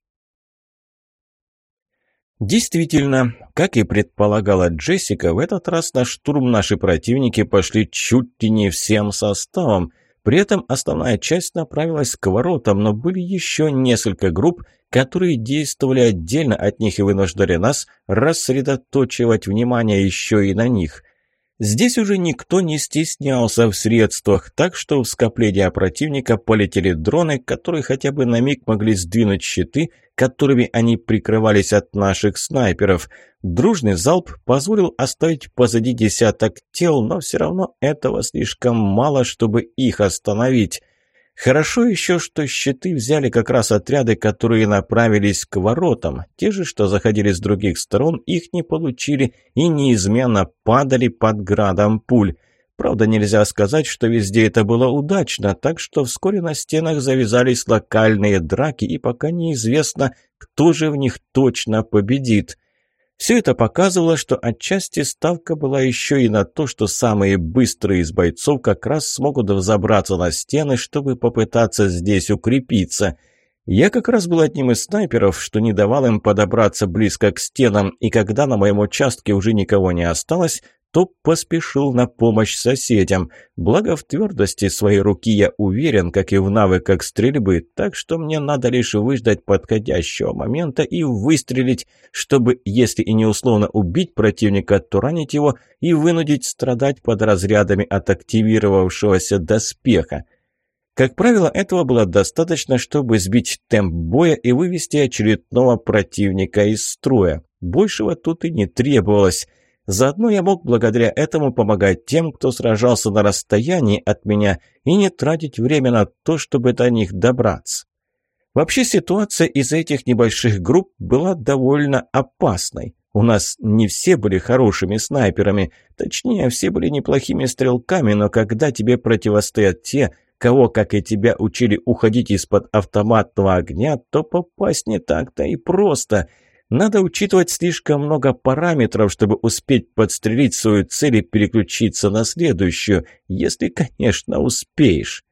Действительно, как и предполагала Джессика, в этот раз на штурм наши противники пошли чуть ли не всем составом. При этом основная часть направилась к воротам, но были еще несколько групп, которые действовали отдельно от них и вынуждали нас рассредоточивать внимание еще и на них. Здесь уже никто не стеснялся в средствах, так что в скопление противника полетели дроны, которые хотя бы на миг могли сдвинуть щиты, которыми они прикрывались от наших снайперов. Дружный залп позволил оставить позади десяток тел, но все равно этого слишком мало, чтобы их остановить. Хорошо еще, что щиты взяли как раз отряды, которые направились к воротам. Те же, что заходили с других сторон, их не получили и неизменно падали под градом пуль. Правда, нельзя сказать, что везде это было удачно, так что вскоре на стенах завязались локальные драки, и пока неизвестно, кто же в них точно победит. Все это показывало, что отчасти ставка была еще и на то, что самые быстрые из бойцов как раз смогут взобраться на стены, чтобы попытаться здесь укрепиться. Я как раз был одним из снайперов, что не давал им подобраться близко к стенам, и когда на моем участке уже никого не осталось, то поспешил на помощь соседям. Благо в твердости своей руки я уверен, как и в навыках стрельбы, так что мне надо лишь выждать подходящего момента и выстрелить, чтобы, если и не условно убить противника, то ранить его и вынудить страдать под разрядами от активировавшегося доспеха. Как правило, этого было достаточно, чтобы сбить темп боя и вывести очередного противника из строя. Большего тут и не требовалось. Заодно я мог благодаря этому помогать тем, кто сражался на расстоянии от меня, и не тратить время на то, чтобы до них добраться. Вообще ситуация из этих небольших групп была довольно опасной. У нас не все были хорошими снайперами, точнее, все были неплохими стрелками, но когда тебе противостоят те, кого, как и тебя, учили уходить из-под автоматного огня, то попасть не так-то и просто. Надо учитывать слишком много параметров, чтобы успеть подстрелить свою цель и переключиться на следующую, если, конечно, успеешь.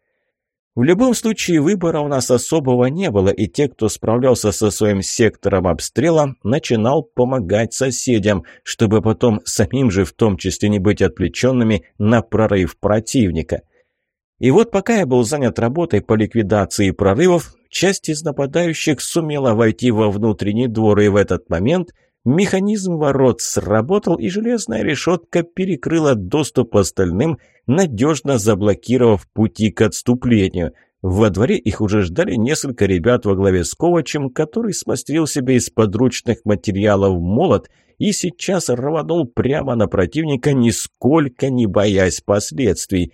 В любом случае выбора у нас особого не было, и те, кто справлялся со своим сектором обстрела, начинал помогать соседям, чтобы потом самим же в том числе не быть отвлеченными на прорыв противника. И вот пока я был занят работой по ликвидации прорывов, часть из нападающих сумела войти во внутренний двор, и в этот момент Механизм ворот сработал, и железная решетка перекрыла доступ остальным, надежно заблокировав пути к отступлению. Во дворе их уже ждали несколько ребят во главе с Ковачем, который смастерил себе из подручных материалов молот и сейчас рванул прямо на противника, нисколько не боясь последствий.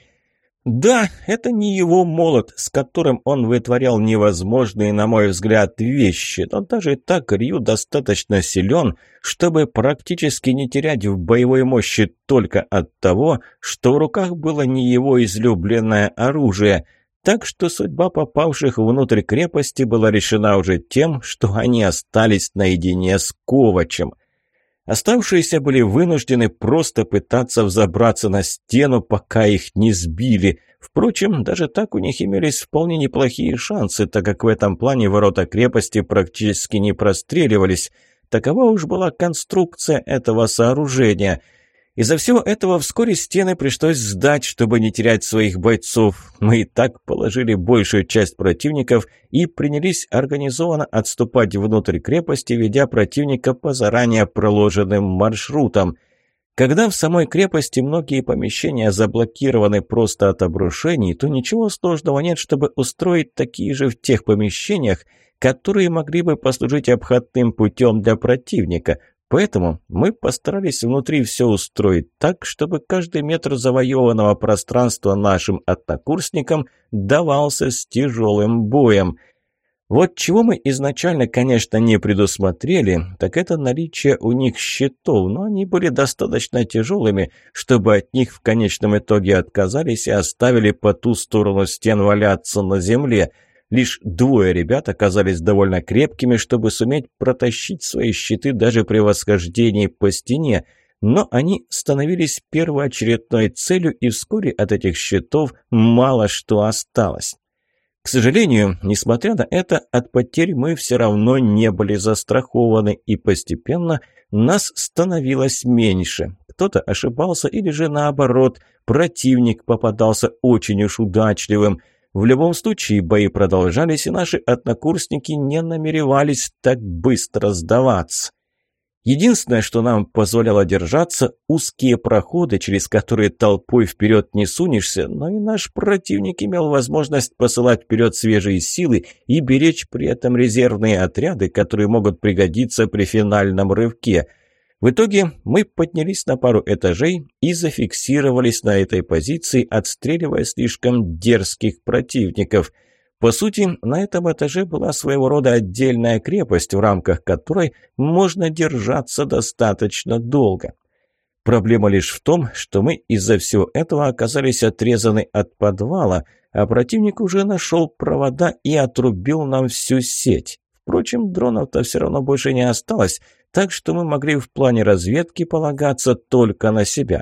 Да, это не его молот, с которым он вытворял невозможные, на мой взгляд, вещи, но даже так Рью достаточно силен, чтобы практически не терять в боевой мощи только от того, что в руках было не его излюбленное оружие. Так что судьба попавших внутрь крепости была решена уже тем, что они остались наедине с Ковачем. Оставшиеся были вынуждены просто пытаться взобраться на стену, пока их не сбили. Впрочем, даже так у них имелись вполне неплохие шансы, так как в этом плане ворота крепости практически не простреливались. Такова уж была конструкция этого сооружения. Из-за всего этого вскоре стены пришлось сдать, чтобы не терять своих бойцов. Мы и так положили большую часть противников и принялись организованно отступать внутрь крепости, ведя противника по заранее проложенным маршрутам. Когда в самой крепости многие помещения заблокированы просто от обрушений, то ничего сложного нет, чтобы устроить такие же в тех помещениях, которые могли бы послужить обходным путем для противника. Поэтому мы постарались внутри все устроить так, чтобы каждый метр завоеванного пространства нашим однокурсникам давался с тяжелым боем. Вот чего мы изначально, конечно, не предусмотрели, так это наличие у них щитов, но они были достаточно тяжелыми, чтобы от них в конечном итоге отказались и оставили по ту сторону стен валяться на земле. Лишь двое ребят оказались довольно крепкими, чтобы суметь протащить свои щиты даже при восхождении по стене, но они становились первоочередной целью, и вскоре от этих щитов мало что осталось. К сожалению, несмотря на это, от потерь мы все равно не были застрахованы, и постепенно нас становилось меньше. Кто-то ошибался или же наоборот, противник попадался очень уж удачливым. В любом случае бои продолжались, и наши однокурсники не намеревались так быстро сдаваться. Единственное, что нам позволяло держаться – узкие проходы, через которые толпой вперед не сунешься, но и наш противник имел возможность посылать вперед свежие силы и беречь при этом резервные отряды, которые могут пригодиться при финальном рывке. В итоге мы поднялись на пару этажей и зафиксировались на этой позиции, отстреливая слишком дерзких противников. По сути, на этом этаже была своего рода отдельная крепость, в рамках которой можно держаться достаточно долго. Проблема лишь в том, что мы из-за всего этого оказались отрезаны от подвала, а противник уже нашел провода и отрубил нам всю сеть. Впрочем, дронов-то все равно больше не осталось, так что мы могли в плане разведки полагаться только на себя.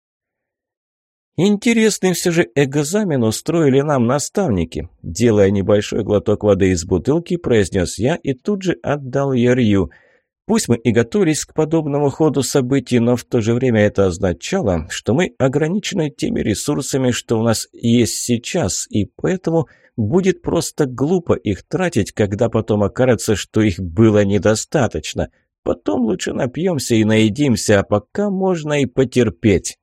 Интересный все же экзамен устроили нам наставники. Делая небольшой глоток воды из бутылки, произнес я и тут же отдал ее Рью. Пусть мы и готовились к подобному ходу событий, но в то же время это означало, что мы ограничены теми ресурсами, что у нас есть сейчас, и поэтому будет просто глупо их тратить, когда потом окажется, что их было недостаточно. Потом лучше напьемся и наедимся, а пока можно и потерпеть.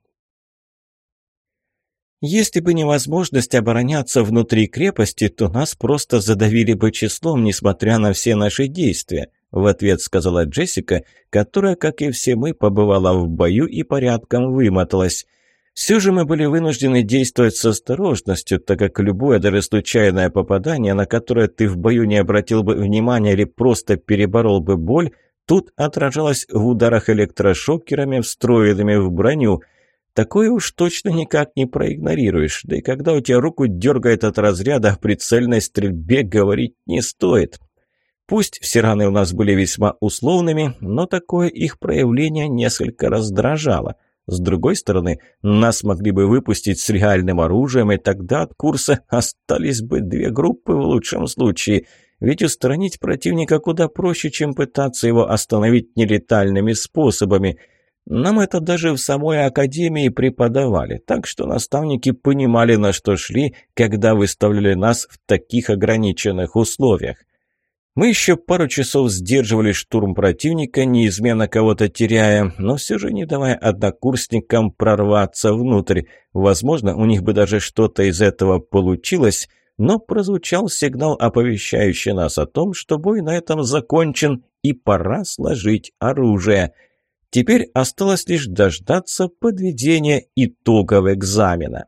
Если бы невозможность обороняться внутри крепости, то нас просто задавили бы числом, несмотря на все наши действия, в ответ сказала Джессика, которая, как и все мы, побывала в бою и порядком вымоталась. Все же мы были вынуждены действовать с осторожностью, так как любое, даже случайное попадание, на которое ты в бою не обратил бы внимания или просто переборол бы боль, тут отражалось в ударах электрошокерами, встроенными в броню. Такое уж точно никак не проигнорируешь, да и когда у тебя руку дергает от разряда, в прицельной стрельбе говорить не стоит. Пусть все раны у нас были весьма условными, но такое их проявление несколько раздражало. С другой стороны, нас могли бы выпустить с реальным оружием, и тогда от курса остались бы две группы в лучшем случае, ведь устранить противника куда проще, чем пытаться его остановить нелетальными способами. Нам это даже в самой академии преподавали, так что наставники понимали, на что шли, когда выставляли нас в таких ограниченных условиях. Мы еще пару часов сдерживали штурм противника, неизменно кого-то теряя, но все же не давая однокурсникам прорваться внутрь. Возможно, у них бы даже что-то из этого получилось, но прозвучал сигнал, оповещающий нас о том, что бой на этом закончен и пора сложить оружие. Теперь осталось лишь дождаться подведения итогов экзамена.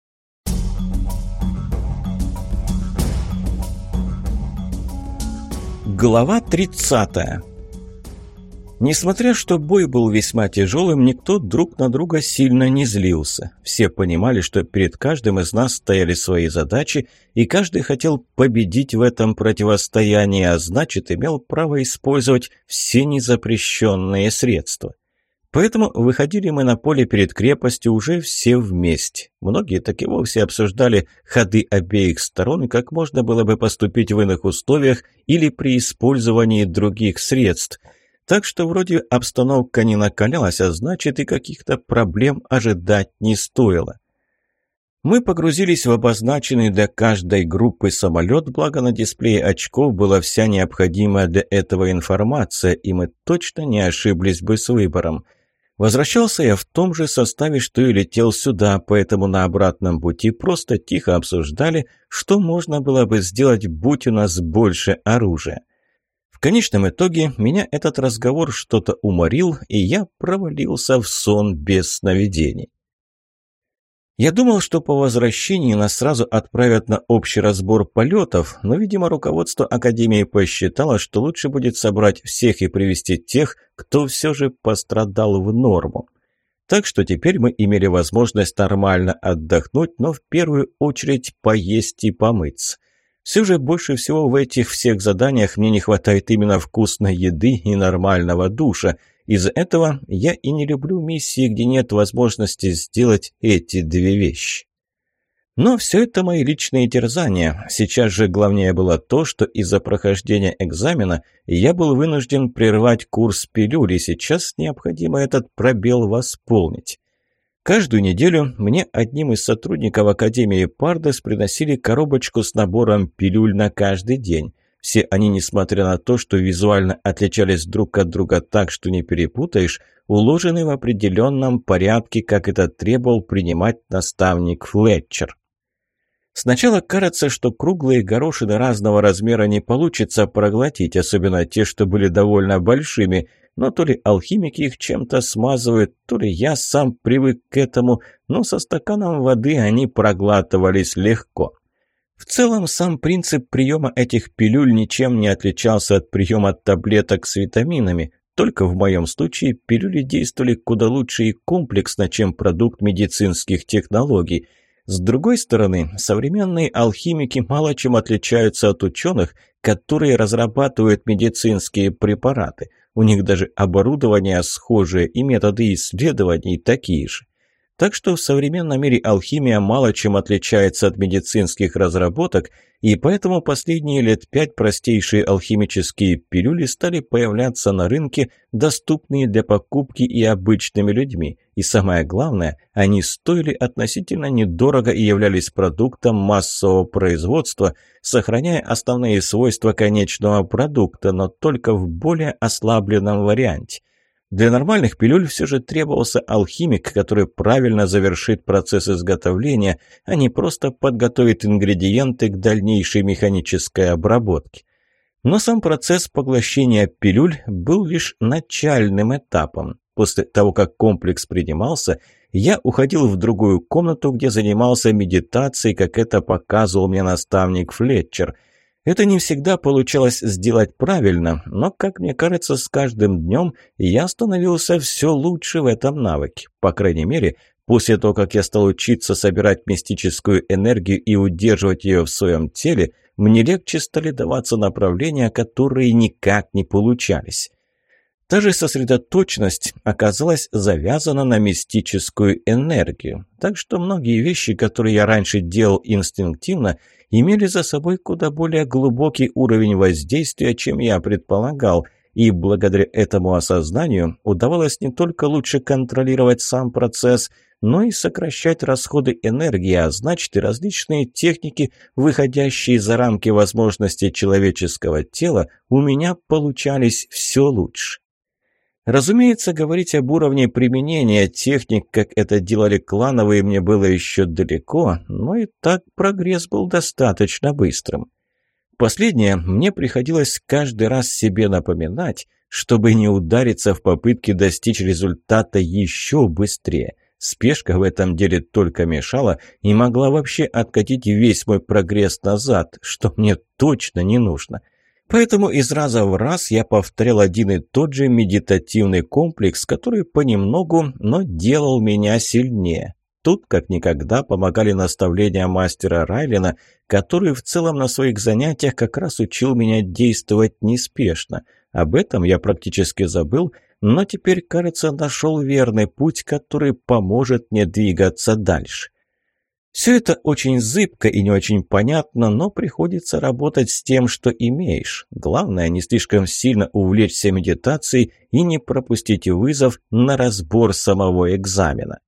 Глава тридцатая. Несмотря что бой был весьма тяжелым, никто друг на друга сильно не злился. Все понимали, что перед каждым из нас стояли свои задачи, и каждый хотел победить в этом противостоянии, а значит, имел право использовать все незапрещенные средства. Поэтому выходили мы на поле перед крепостью уже все вместе. Многие так и вовсе обсуждали ходы обеих сторон и как можно было бы поступить в иных условиях или при использовании других средств. Так что вроде обстановка не накалялась, а значит и каких-то проблем ожидать не стоило. Мы погрузились в обозначенный для каждой группы самолет, благо на дисплее очков была вся необходимая для этого информация, и мы точно не ошиблись бы с выбором. Возвращался я в том же составе, что и летел сюда, поэтому на обратном пути просто тихо обсуждали, что можно было бы сделать, будь у нас больше оружия. В конечном итоге меня этот разговор что-то уморил, и я провалился в сон без сновидений. Я думал, что по возвращении нас сразу отправят на общий разбор полетов, но, видимо, руководство Академии посчитало, что лучше будет собрать всех и привести тех, кто все же пострадал в норму. Так что теперь мы имели возможность нормально отдохнуть, но в первую очередь поесть и помыться. Все же больше всего в этих всех заданиях мне не хватает именно вкусной еды и нормального душа. Из-за этого я и не люблю миссии, где нет возможности сделать эти две вещи. Но все это мои личные терзания. Сейчас же главнее было то, что из-за прохождения экзамена я был вынужден прервать курс пилюль, и сейчас необходимо этот пробел восполнить. Каждую неделю мне одним из сотрудников Академии Пардес приносили коробочку с набором пилюль на каждый день. Все они, несмотря на то, что визуально отличались друг от друга так, что не перепутаешь, уложены в определенном порядке, как это требовал принимать наставник Флетчер. Сначала кажется, что круглые горошины разного размера не получится проглотить, особенно те, что были довольно большими, но то ли алхимики их чем-то смазывают, то ли я сам привык к этому, но со стаканом воды они проглатывались легко. В целом, сам принцип приема этих пилюль ничем не отличался от приема таблеток с витаминами, только в моем случае пилюли действовали куда лучше и комплексно, чем продукт медицинских технологий. С другой стороны, современные алхимики мало чем отличаются от ученых, которые разрабатывают медицинские препараты. У них даже оборудование схожее и методы исследований такие же. Так что в современном мире алхимия мало чем отличается от медицинских разработок, и поэтому последние лет пять простейшие алхимические пилюли стали появляться на рынке, доступные для покупки и обычными людьми. И самое главное, они стоили относительно недорого и являлись продуктом массового производства, сохраняя основные свойства конечного продукта, но только в более ослабленном варианте. Для нормальных пилюль все же требовался алхимик, который правильно завершит процесс изготовления, а не просто подготовит ингредиенты к дальнейшей механической обработке. Но сам процесс поглощения пилюль был лишь начальным этапом. После того, как комплекс принимался, я уходил в другую комнату, где занимался медитацией, как это показывал мне наставник Флетчер. Это не всегда получалось сделать правильно, но, как мне кажется, с каждым днем я становился все лучше в этом навыке. По крайней мере, после того, как я стал учиться собирать мистическую энергию и удерживать ее в своем теле, мне легче стали даваться направления, которые никак не получались. Та же сосредоточенность оказалась завязана на мистическую энергию, так что многие вещи, которые я раньше делал инстинктивно, имели за собой куда более глубокий уровень воздействия, чем я предполагал, и благодаря этому осознанию удавалось не только лучше контролировать сам процесс, но и сокращать расходы энергии, а значит и различные техники, выходящие за рамки возможностей человеческого тела, у меня получались все лучше. Разумеется, говорить об уровне применения техник, как это делали клановые, мне было еще далеко, но и так прогресс был достаточно быстрым. Последнее мне приходилось каждый раз себе напоминать, чтобы не удариться в попытке достичь результата еще быстрее. Спешка в этом деле только мешала и могла вообще откатить весь мой прогресс назад, что мне точно не нужно. Поэтому из раза в раз я повторял один и тот же медитативный комплекс, который понемногу, но делал меня сильнее. Тут как никогда помогали наставления мастера Райлина, который в целом на своих занятиях как раз учил меня действовать неспешно. Об этом я практически забыл, но теперь, кажется, нашел верный путь, который поможет мне двигаться дальше. Все это очень зыбко и не очень понятно, но приходится работать с тем, что имеешь. Главное, не слишком сильно увлечься медитацией и не пропустить вызов на разбор самого экзамена.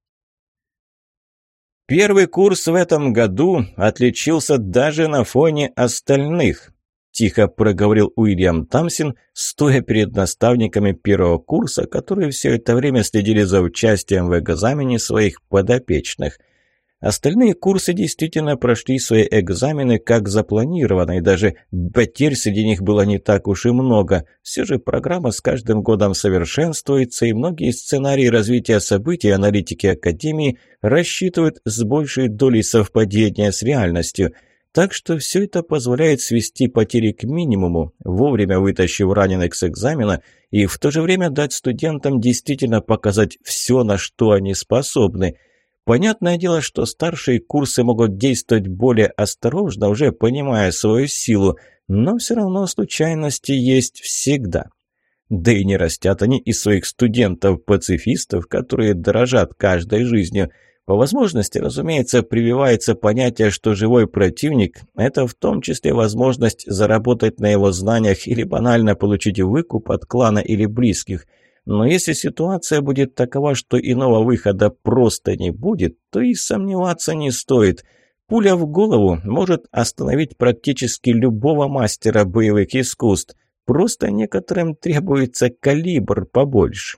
Первый курс в этом году отличился даже на фоне остальных, тихо проговорил Уильям Тамсин, стоя перед наставниками первого курса, которые все это время следили за участием в экзамене своих подопечных. Остальные курсы действительно прошли свои экзамены как запланировано, и даже потерь среди них было не так уж и много. Все же программа с каждым годом совершенствуется, и многие сценарии развития событий аналитики Академии рассчитывают с большей долей совпадения с реальностью. Так что все это позволяет свести потери к минимуму, вовремя вытащив раненых с экзамена, и в то же время дать студентам действительно показать все, на что они способны. Понятное дело, что старшие курсы могут действовать более осторожно, уже понимая свою силу, но все равно случайности есть всегда. Да и не растят они из своих студентов-пацифистов, которые дорожат каждой жизнью. По возможности, разумеется, прививается понятие, что живой противник – это в том числе возможность заработать на его знаниях или банально получить выкуп от клана или близких. Но если ситуация будет такова, что иного выхода просто не будет, то и сомневаться не стоит. Пуля в голову может остановить практически любого мастера боевых искусств. Просто некоторым требуется калибр побольше.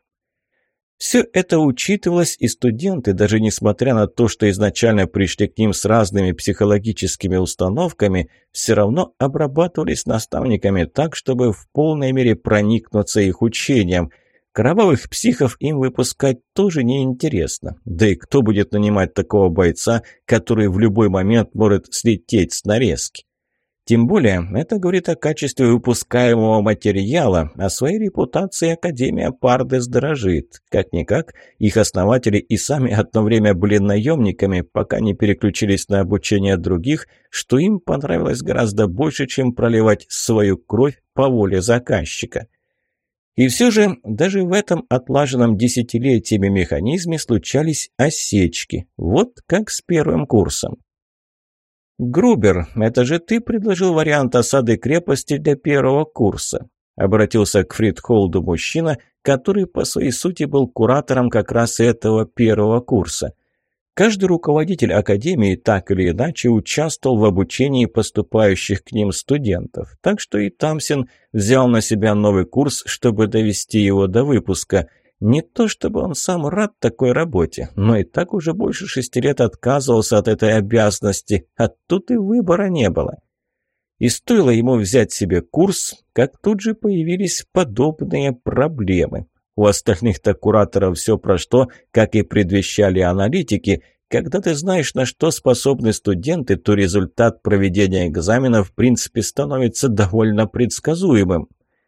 Все это учитывалось, и студенты, даже несмотря на то, что изначально пришли к ним с разными психологическими установками, все равно обрабатывались наставниками так, чтобы в полной мере проникнуться их учением. Кровавых психов им выпускать тоже неинтересно. Да и кто будет нанимать такого бойца, который в любой момент может слететь с нарезки? Тем более, это говорит о качестве выпускаемого материала, о своей репутации Академия Пардес дорожит. Как-никак, их основатели и сами одно время были наемниками, пока не переключились на обучение других, что им понравилось гораздо больше, чем проливать свою кровь по воле заказчика. И все же, даже в этом отлаженном десятилетиями механизме случались осечки. Вот как с первым курсом. «Грубер, это же ты предложил вариант осады крепости для первого курса», обратился к Фридхолду мужчина, который по своей сути был куратором как раз этого первого курса. Каждый руководитель академии так или иначе участвовал в обучении поступающих к ним студентов, так что и Тамсин взял на себя новый курс, чтобы довести его до выпуска. Не то чтобы он сам рад такой работе, но и так уже больше шести лет отказывался от этой обязанности, а тут и выбора не было. И стоило ему взять себе курс, как тут же появились подобные проблемы. У остальных-то кураторов все прошло, как и предвещали аналитики. Когда ты знаешь, на что способны студенты, то результат проведения экзамена в принципе становится довольно предсказуемым.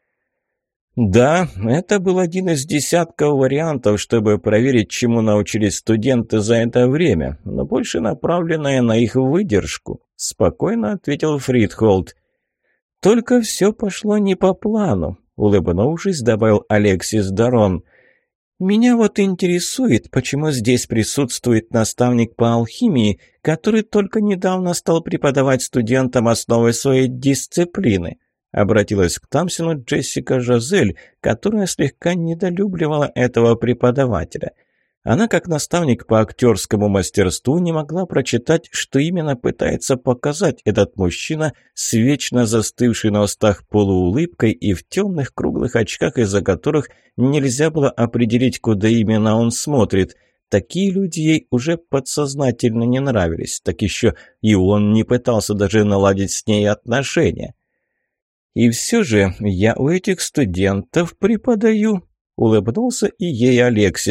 Да, это был один из десятков вариантов, чтобы проверить, чему научились студенты за это время, но больше направленное на их выдержку, спокойно ответил Фридхолд. Только все пошло не по плану. Улыбнувшись, добавил Алексис Дарон. «Меня вот интересует, почему здесь присутствует наставник по алхимии, который только недавно стал преподавать студентам основы своей дисциплины. Обратилась к Тамсину Джессика Жазель, которая слегка недолюбливала этого преподавателя. Она, как наставник по актерскому мастерству, не могла прочитать, что именно пытается показать этот мужчина с вечно застывшей на устах полуулыбкой и в темных круглых очках, из-за которых нельзя было определить, куда именно он смотрит. Такие люди ей уже подсознательно не нравились, так еще и он не пытался даже наладить с ней отношения. «И все же я у этих студентов преподаю», — улыбнулся и ей Алексей.